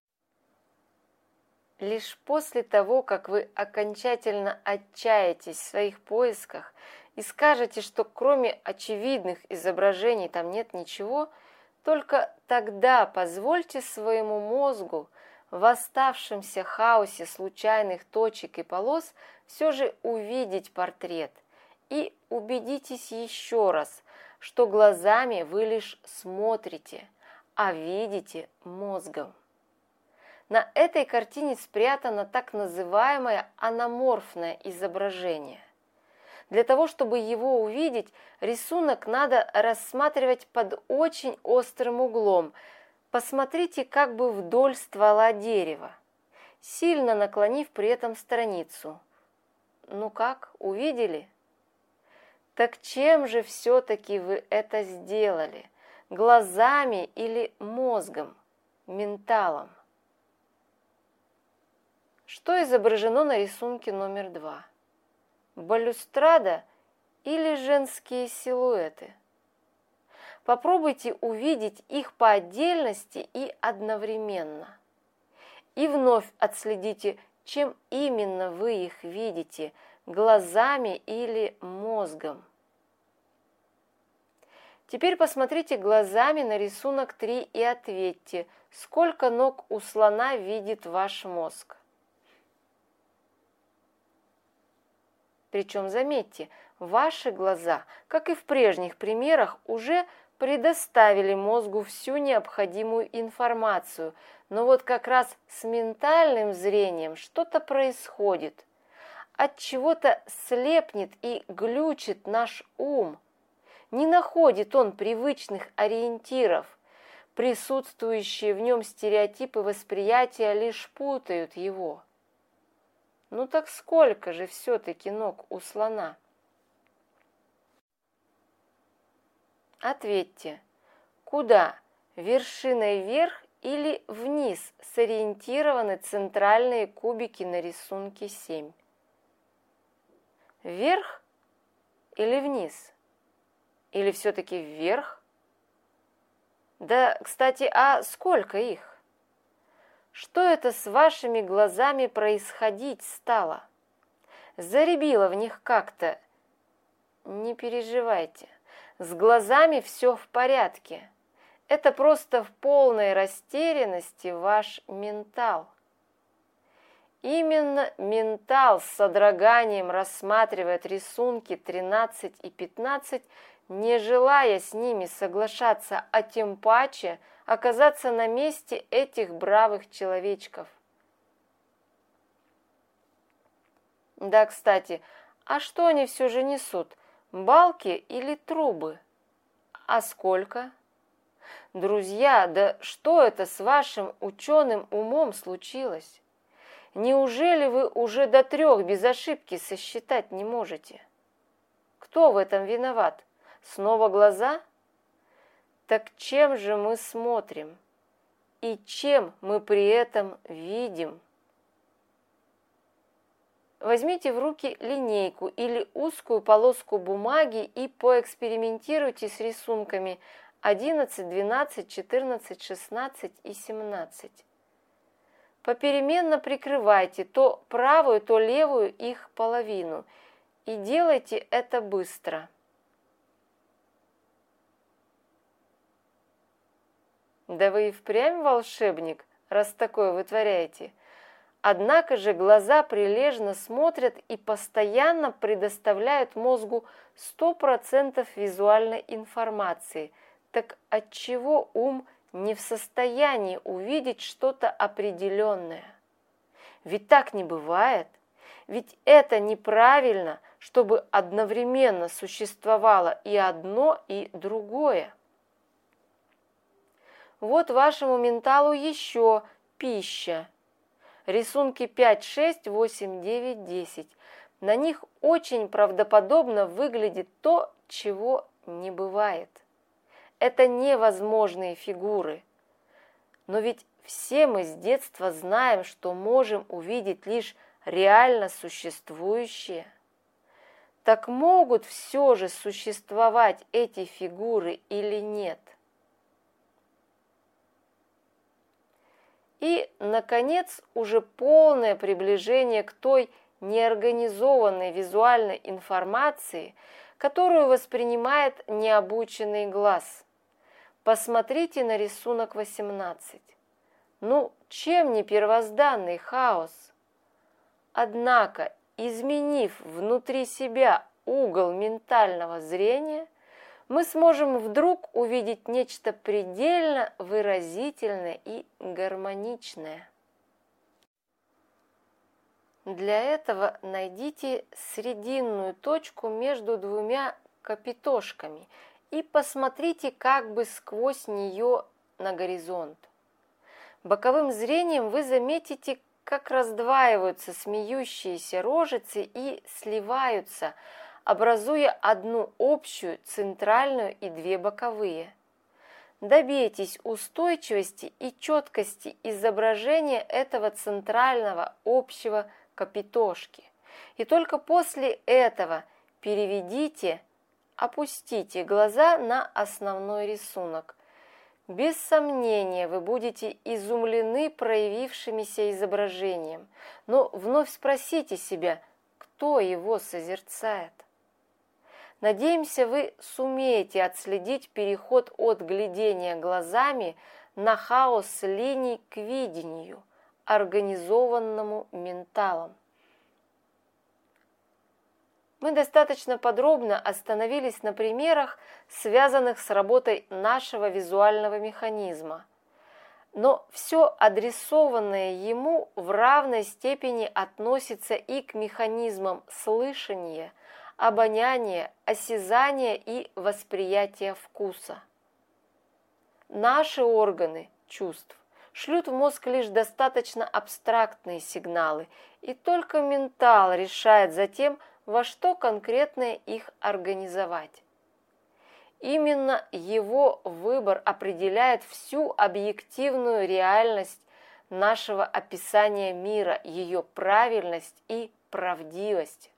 Лишь после того, как вы окончательно отчаетесь в своих поисках и скажете, что кроме очевидных изображений там нет ничего, только тогда позвольте своему мозгу в оставшемся хаосе случайных точек и полос все же увидеть портрет. И убедитесь еще раз, что глазами вы лишь смотрите, а видите мозгом. На этой картине спрятано так называемое аноморфное изображение. Для того, чтобы его увидеть, рисунок надо рассматривать под очень острым углом. Посмотрите как бы вдоль ствола дерева, сильно наклонив при этом страницу. Ну как, увидели? Так чем же все-таки вы это сделали? Глазами или мозгом, менталом? Что изображено на рисунке номер 2? Балюстрада или женские силуэты? Попробуйте увидеть их по отдельности и одновременно. И вновь отследите, чем именно вы их видите, глазами или мозгом. Теперь посмотрите глазами на рисунок 3 и ответьте, сколько ног у слона видит ваш мозг. Причем, заметьте, ваши глаза, как и в прежних примерах, уже предоставили мозгу всю необходимую информацию, но вот как раз с ментальным зрением что-то происходит. От чего-то слепнет и глючит наш ум. Не находит он привычных ориентиров. Присутствующие в нем стереотипы восприятия лишь путают его. Ну так сколько же все-таки ног у слона? Ответьте, куда, вершиной вверх или вниз сориентированы центральные кубики на рисунке 7? Вверх или вниз? Или все-таки вверх? Да, кстати, а сколько их? Что это с вашими глазами происходить стало? Заребило в них как-то? Не переживайте, с глазами все в порядке. Это просто в полной растерянности ваш ментал. Именно ментал с содроганием рассматривает рисунки 13 и 15, не желая с ними соглашаться, а тем паче оказаться на месте этих бравых человечков. Да, кстати, а что они все же несут? Балки или трубы? А сколько? Друзья, да что это с вашим ученым умом случилось? Неужели вы уже до 3 без ошибки сосчитать не можете? Кто в этом виноват? Снова глаза? Так чем же мы смотрим? И чем мы при этом видим? Возьмите в руки линейку или узкую полоску бумаги и поэкспериментируйте с рисунками 11, 12, 14, 16 и 17. Попеременно прикрывайте то правую, то левую их половину и делайте это быстро. Да вы и впрямь волшебник, раз такое вытворяете. Однако же глаза прилежно смотрят и постоянно предоставляют мозгу 100% визуальной информации. Так отчего ум не в состоянии увидеть что-то определенное? Ведь так не бывает. Ведь это неправильно, чтобы одновременно существовало и одно, и другое. Вот вашему менталу еще пища. Рисунки 5, 6, 8, 9, 10. На них очень правдоподобно выглядит то, чего не бывает. Это невозможные фигуры. Но ведь все мы с детства знаем, что можем увидеть лишь реально существующее. Так могут все же существовать эти фигуры или нет? И, наконец, уже полное приближение к той неорганизованной визуальной информации, которую воспринимает необученный глаз. Посмотрите на рисунок 18. Ну, чем не первозданный хаос? Однако, изменив внутри себя угол ментального зрения, мы сможем вдруг увидеть нечто предельно выразительное и гармоничное. Для этого найдите срединную точку между двумя капитошками и посмотрите как бы сквозь нее на горизонт. Боковым зрением вы заметите, как раздваиваются смеющиеся рожицы и сливаются, образуя одну общую центральную и две боковые. Добейтесь устойчивости и четкости изображения этого центрального общего капитошки. И только после этого опустите глаза на основной рисунок. Без сомнения, вы будете изумлены проявившимися изображением, но вновь спросите себя, кто его созерцает. Надеемся, вы сумеете отследить переход от глядения глазами на хаос линий к видению, организованному менталом. Мы достаточно подробно остановились на примерах, связанных с работой нашего визуального механизма. Но все адресованное ему в равной степени относится и к механизмам слышания, обоняния, осязания и восприятия вкуса. Наши органы чувств шлют в мозг лишь достаточно абстрактные сигналы, и только ментал решает затем, во что конкретно их организовать. Именно его выбор определяет всю объективную реальность нашего описания мира, ее правильность и правдивость.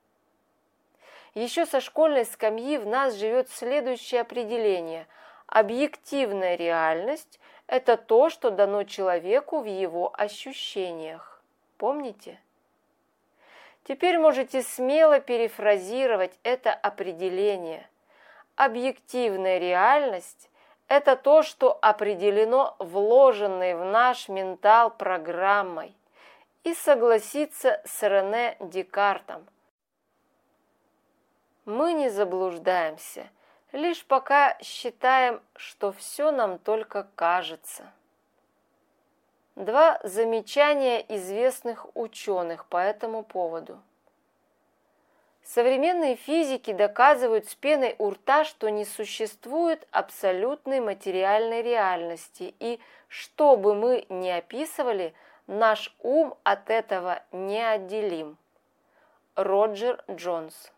Еще со школьной скамьи в нас живет следующее определение: объективная реальность – это то, что дано человеку в его ощущениях. Помните? Теперь можете смело перефразировать это определение. Объективная реальность – это то, что определено вложенной в наш ментал программой, и согласиться с Рене Декартом. Мы не заблуждаемся, лишь пока считаем, что все нам только кажется. Два замечания известных ученых по этому поводу. Современные физики доказывают с пеной у рта, что не существует абсолютной материальной реальности, и что бы мы ни описывали, наш ум от этого неотделим. Роджер Джонс.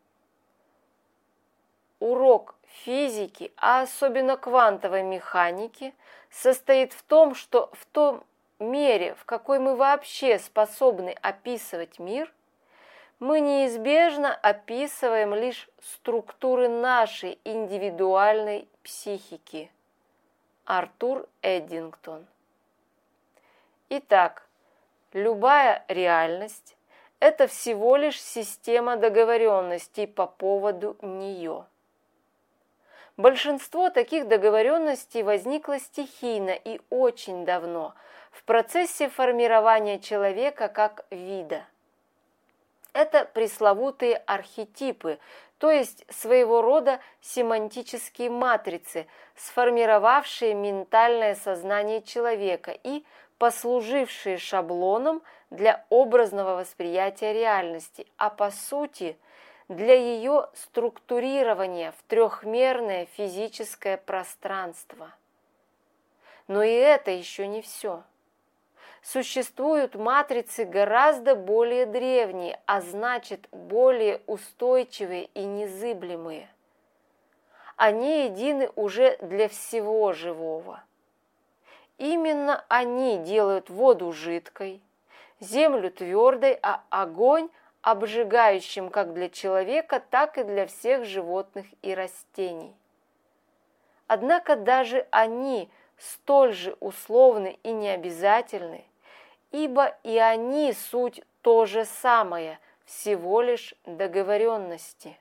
Урок физики, а особенно квантовой механики, состоит в том, что в том мере, в какой мы вообще способны описывать мир, мы неизбежно описываем лишь структуры нашей индивидуальной психики. Артур Эддингтон. Итак, любая реальность – это всего лишь система договоренностей по поводу нее. Большинство таких договоренностей возникло стихийно и очень давно, в процессе формирования человека как вида. Это пресловутые архетипы, то есть своего рода семантические матрицы, сформировавшие ментальное сознание человека и послужившие шаблоном для образного восприятия реальности, а по сути для ее структурирования в трехмерное физическое пространство. Но и это еще не все. Существуют матрицы гораздо более древние, а значит более устойчивые и незыблемые. Они едины уже для всего живого. Именно они делают воду жидкой, землю твердой, а огонь обжигающим как для человека, так и для всех животных и растений. Однако даже они столь же условны и необязательны, ибо и они суть то же самое, всего лишь договоренности.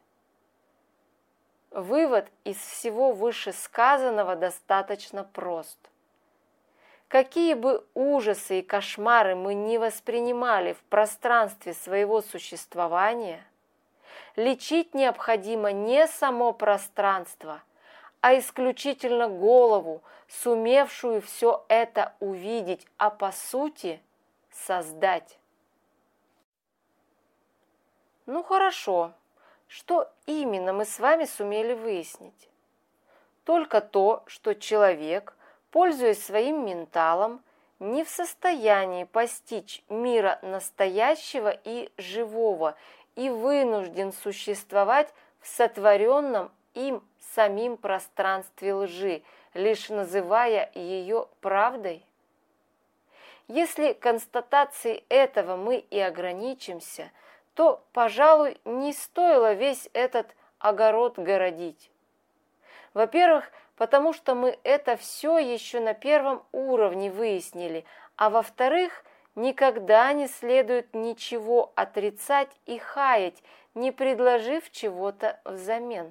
Вывод из всего вышесказанного достаточно прост. Какие бы ужасы и кошмары мы ни воспринимали в пространстве своего существования, лечить необходимо не само пространство, а исключительно голову, сумевшую все это увидеть, а по сути создать. Ну хорошо, что именно мы с вами сумели выяснить? Только то, что человек, пользуясь своим менталом, не в состоянии постичь мира настоящего и живого и вынужден существовать в сотворенном им самим пространстве лжи, лишь называя ее правдой? Если констатацией этого мы и ограничимся, то, пожалуй, не стоило весь этот огород городить. Во-первых, потому что мы это все еще на первом уровне выяснили, а во-вторых, никогда не следует ничего отрицать и хаять, не предложив чего-то взамен.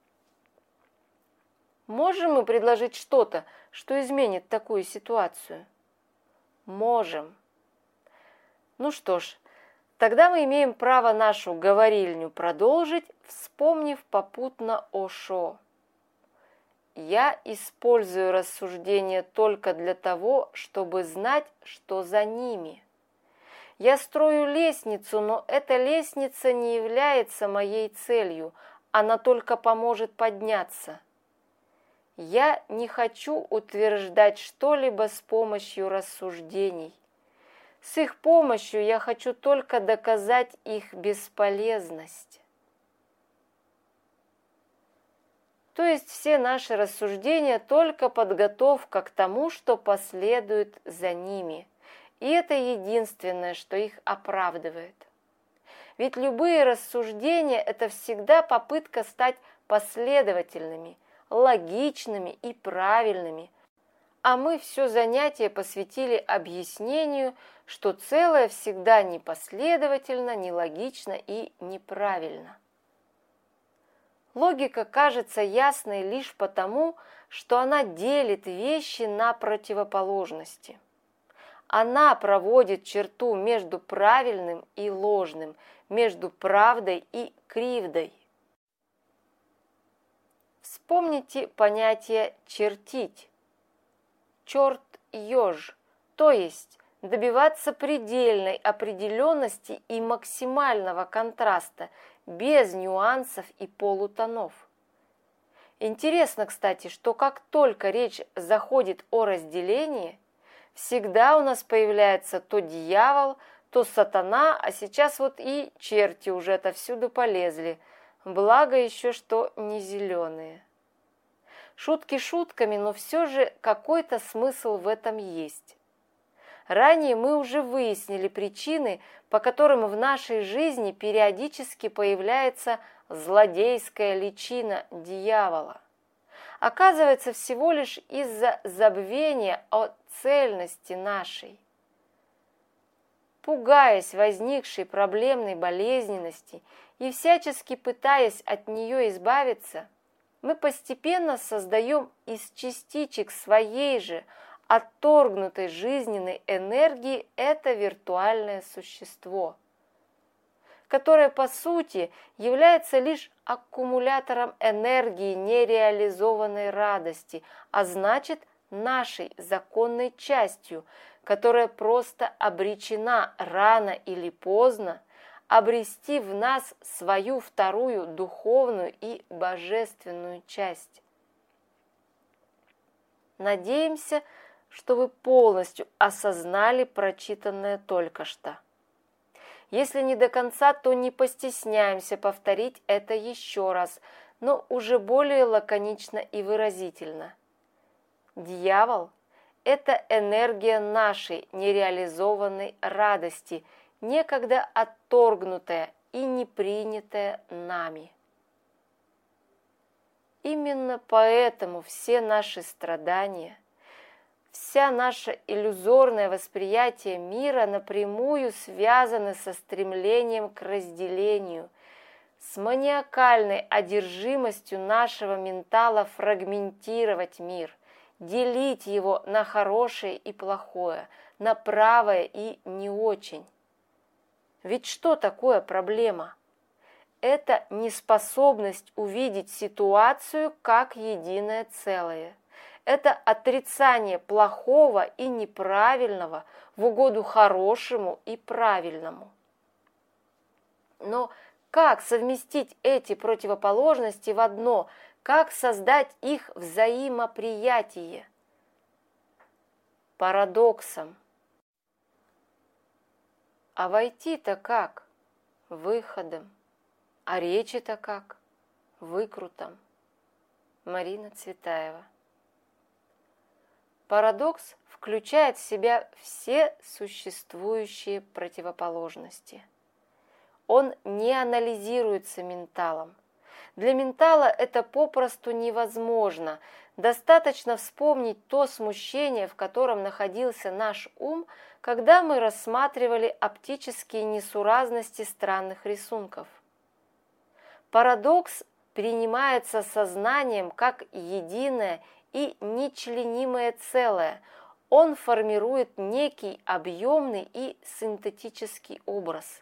Можем мы предложить что-то, что изменит такую ситуацию? Можем. Ну что ж, тогда мы имеем право нашу говорильню продолжить, вспомнив попутно Ошо. Я использую рассуждения только для того, чтобы знать, что за ними. Я строю лестницу, но эта лестница не является моей целью, она только поможет подняться. Я не хочу утверждать что-либо с помощью рассуждений. С их помощью я хочу только доказать их бесполезность. То есть все наши рассуждения только подготовка к тому, что последует за ними. И это единственное, что их оправдывает. Ведь любые рассуждения – это всегда попытка стать последовательными, логичными и правильными. А мы все занятие посвятили объяснению, что целое всегда непоследовательно, нелогично и неправильно. Логика кажется ясной лишь потому, что она делит вещи на противоположности. Она проводит черту между правильным и ложным, между правдой и кривдой. Вспомните понятие «чертить». Черт еж, то есть добиваться предельной определенности и максимального контраста, без нюансов и полутонов. Интересно, кстати, что как только речь заходит о разделении, всегда у нас появляется то дьявол, то сатана, а сейчас вот и черти уже отовсюду полезли, благо еще что не зеленые. Шутки шутками, но все же какой-то смысл в этом есть. Ранее мы уже выяснили причины, по которым в нашей жизни периодически появляется злодейская личина дьявола. Оказывается, всего лишь из-за забвения о цельности нашей. Пугаясь возникшей проблемной болезненности и всячески пытаясь от нее избавиться, мы постепенно создаем из частичек своей же отторгнутой жизненной энергии это виртуальное существо, которое по сути является лишь аккумулятором энергии нереализованной радости, а значит нашей законной частью, которая просто обречена рано или поздно обрести в нас свою вторую духовную и божественную часть. Надеемся, что вы полностью осознали прочитанное только что. Если не до конца, то не постесняемся повторить это еще раз, но уже более лаконично и выразительно. Дьявол – это энергия нашей нереализованной радости, некогда отторгнутая и не принятая нами. Именно поэтому все наши страдания, вся наша иллюзорное восприятие мира напрямую связаны со стремлением к разделению, с маниакальной одержимостью нашего ментала фрагментировать мир, делить его на хорошее и плохое, на правое и не очень. Ведь что такое проблема? Это неспособность увидеть ситуацию как единое целое. Это отрицание плохого и неправильного в угоду хорошему и правильному. Но как совместить эти противоположности в одно? Как создать их взаимоприятие? Парадоксом. А войти-то как? Выходом. А речи-то как? Выкрутом. Марина Цветаева. Парадокс включает в себя все существующие противоположности. Он не анализируется менталом. Для ментала это попросту невозможно. Достаточно вспомнить то смущение, в котором находился наш ум, когда мы рассматривали оптические несуразности странных рисунков. Парадокс принимается сознанием как единое и нечленимое целое. Он формирует некий объемный и синтетический образ.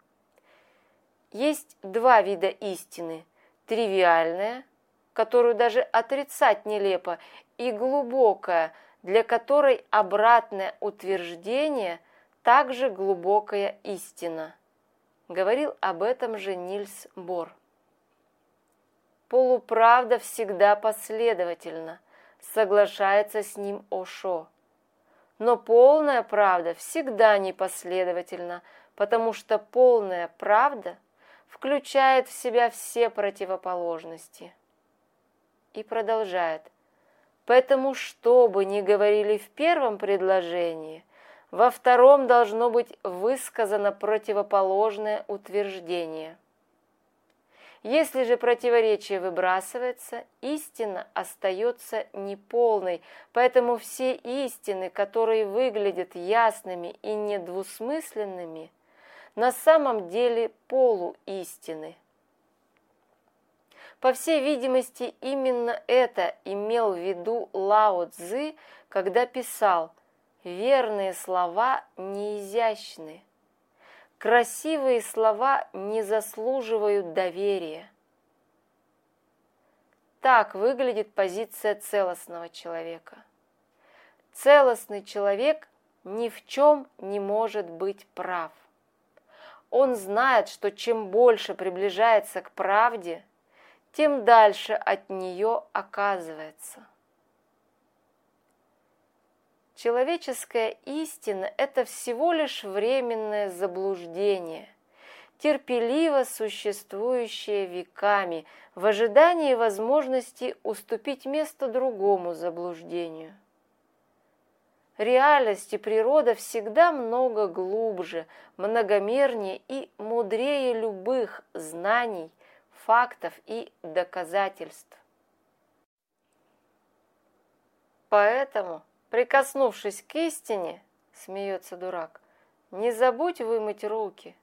Есть два вида истины: тривиальная, которую даже отрицать нелепо, и глубокая, для которой обратное утверждение также глубокая истина. Говорил об этом же Нильс Бор. Полуправда всегда последовательна, соглашается с ним Ошо. Но полная правда всегда непоследовательна, потому что полная правда включает в себя все противоположности. И продолжает. Поэтому, что бы ни говорили в первом предложении, во втором должно быть высказано противоположное утверждение. Если же противоречие выбрасывается, истина остается неполной, поэтому все истины, которые выглядят ясными и недвусмысленными, на самом деле полуистины. По всей видимости, именно это имел в виду Лао Цзы, когда писал: «Верные слова не изящны. Красивые слова не заслуживают доверия». Так выглядит позиция целостного человека. Целостный человек ни в чем не может быть прав. Он знает, что чем больше приближается к правде, тем дальше от нее оказывается. Человеческая истина – это всего лишь временное заблуждение, терпеливо существующее веками в ожидании возможности уступить место другому заблуждению. Реальность и природа всегда много глубже, многомернее и мудрее любых знаний, фактов и доказательств. Поэтому, прикоснувшись к истине, смеется дурак, не забудь вымыть руки.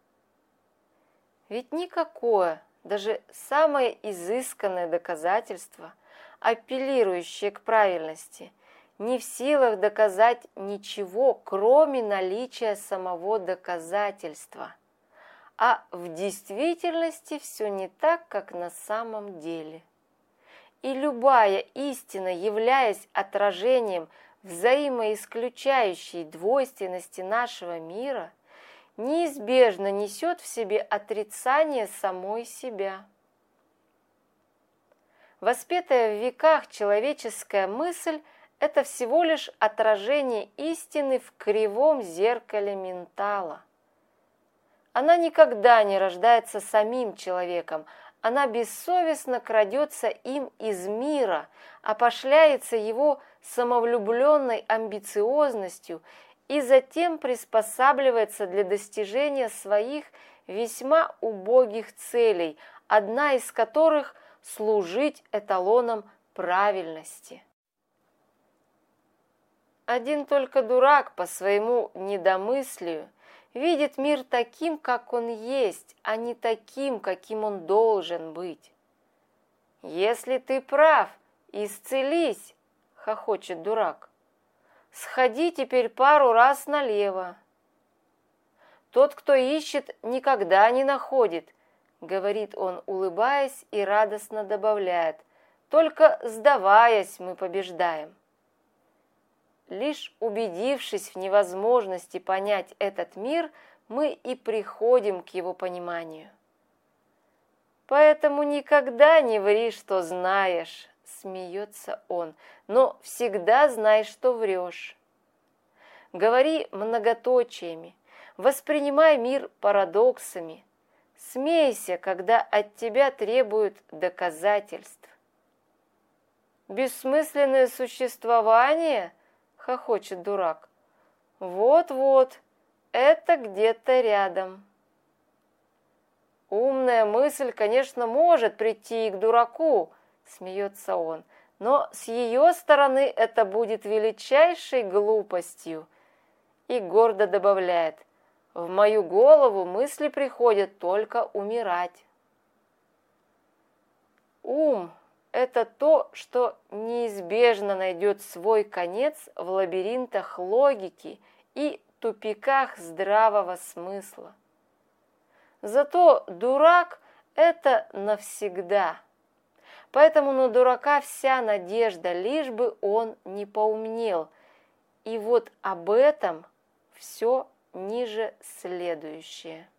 Ведь никакое, даже самое изысканное доказательство, апеллирующее к правильности, не в силах доказать ничего, кроме наличия самого доказательства. А в действительности все не так, как на самом деле. И любая истина, являясь отражением взаимоисключающей двойственности нашего мира, неизбежно несет в себе отрицание самой себя. Воспетая в веках человеческая мысль – это всего лишь отражение истины в кривом зеркале ментала. Она никогда не рождается самим человеком, она бессовестно крадется им из мира, опошляется его самовлюбленной амбициозностью и затем приспосабливается для достижения своих весьма убогих целей, одна из которых – служить эталоном правильности. Один только дурак по своему недомыслию видит мир таким, как он есть, а не таким, каким он должен быть. Если ты прав, исцелись, хохочет дурак. Сходи теперь пару раз налево. Тот, кто ищет, никогда не находит, говорит он, улыбаясь, и радостно добавляет: только сдаваясь, мы побеждаем. Лишь убедившись в невозможности понять этот мир, мы и приходим к его пониманию. Поэтому никогда не ври, что знаешь, смеется он, но всегда знай, что врешь. Говори многоточиями, воспринимай мир парадоксами, смейся, когда от тебя требуют доказательств. Бессмысленное существование, хохочет дурак. Вот-вот, это где-то рядом. Умная мысль, конечно, может прийти и к дураку, смеется он, но с ее стороны это будет величайшей глупостью. И гордо добавляет: в мою голову мысли приходят только умирать. Ум – это то, что неизбежно найдет свой конец в лабиринтах логики и тупиках здравого смысла. Зато дурак – это навсегда. Поэтому на дурака вся надежда, лишь бы он не поумнел. И вот об этом все ниже следующее.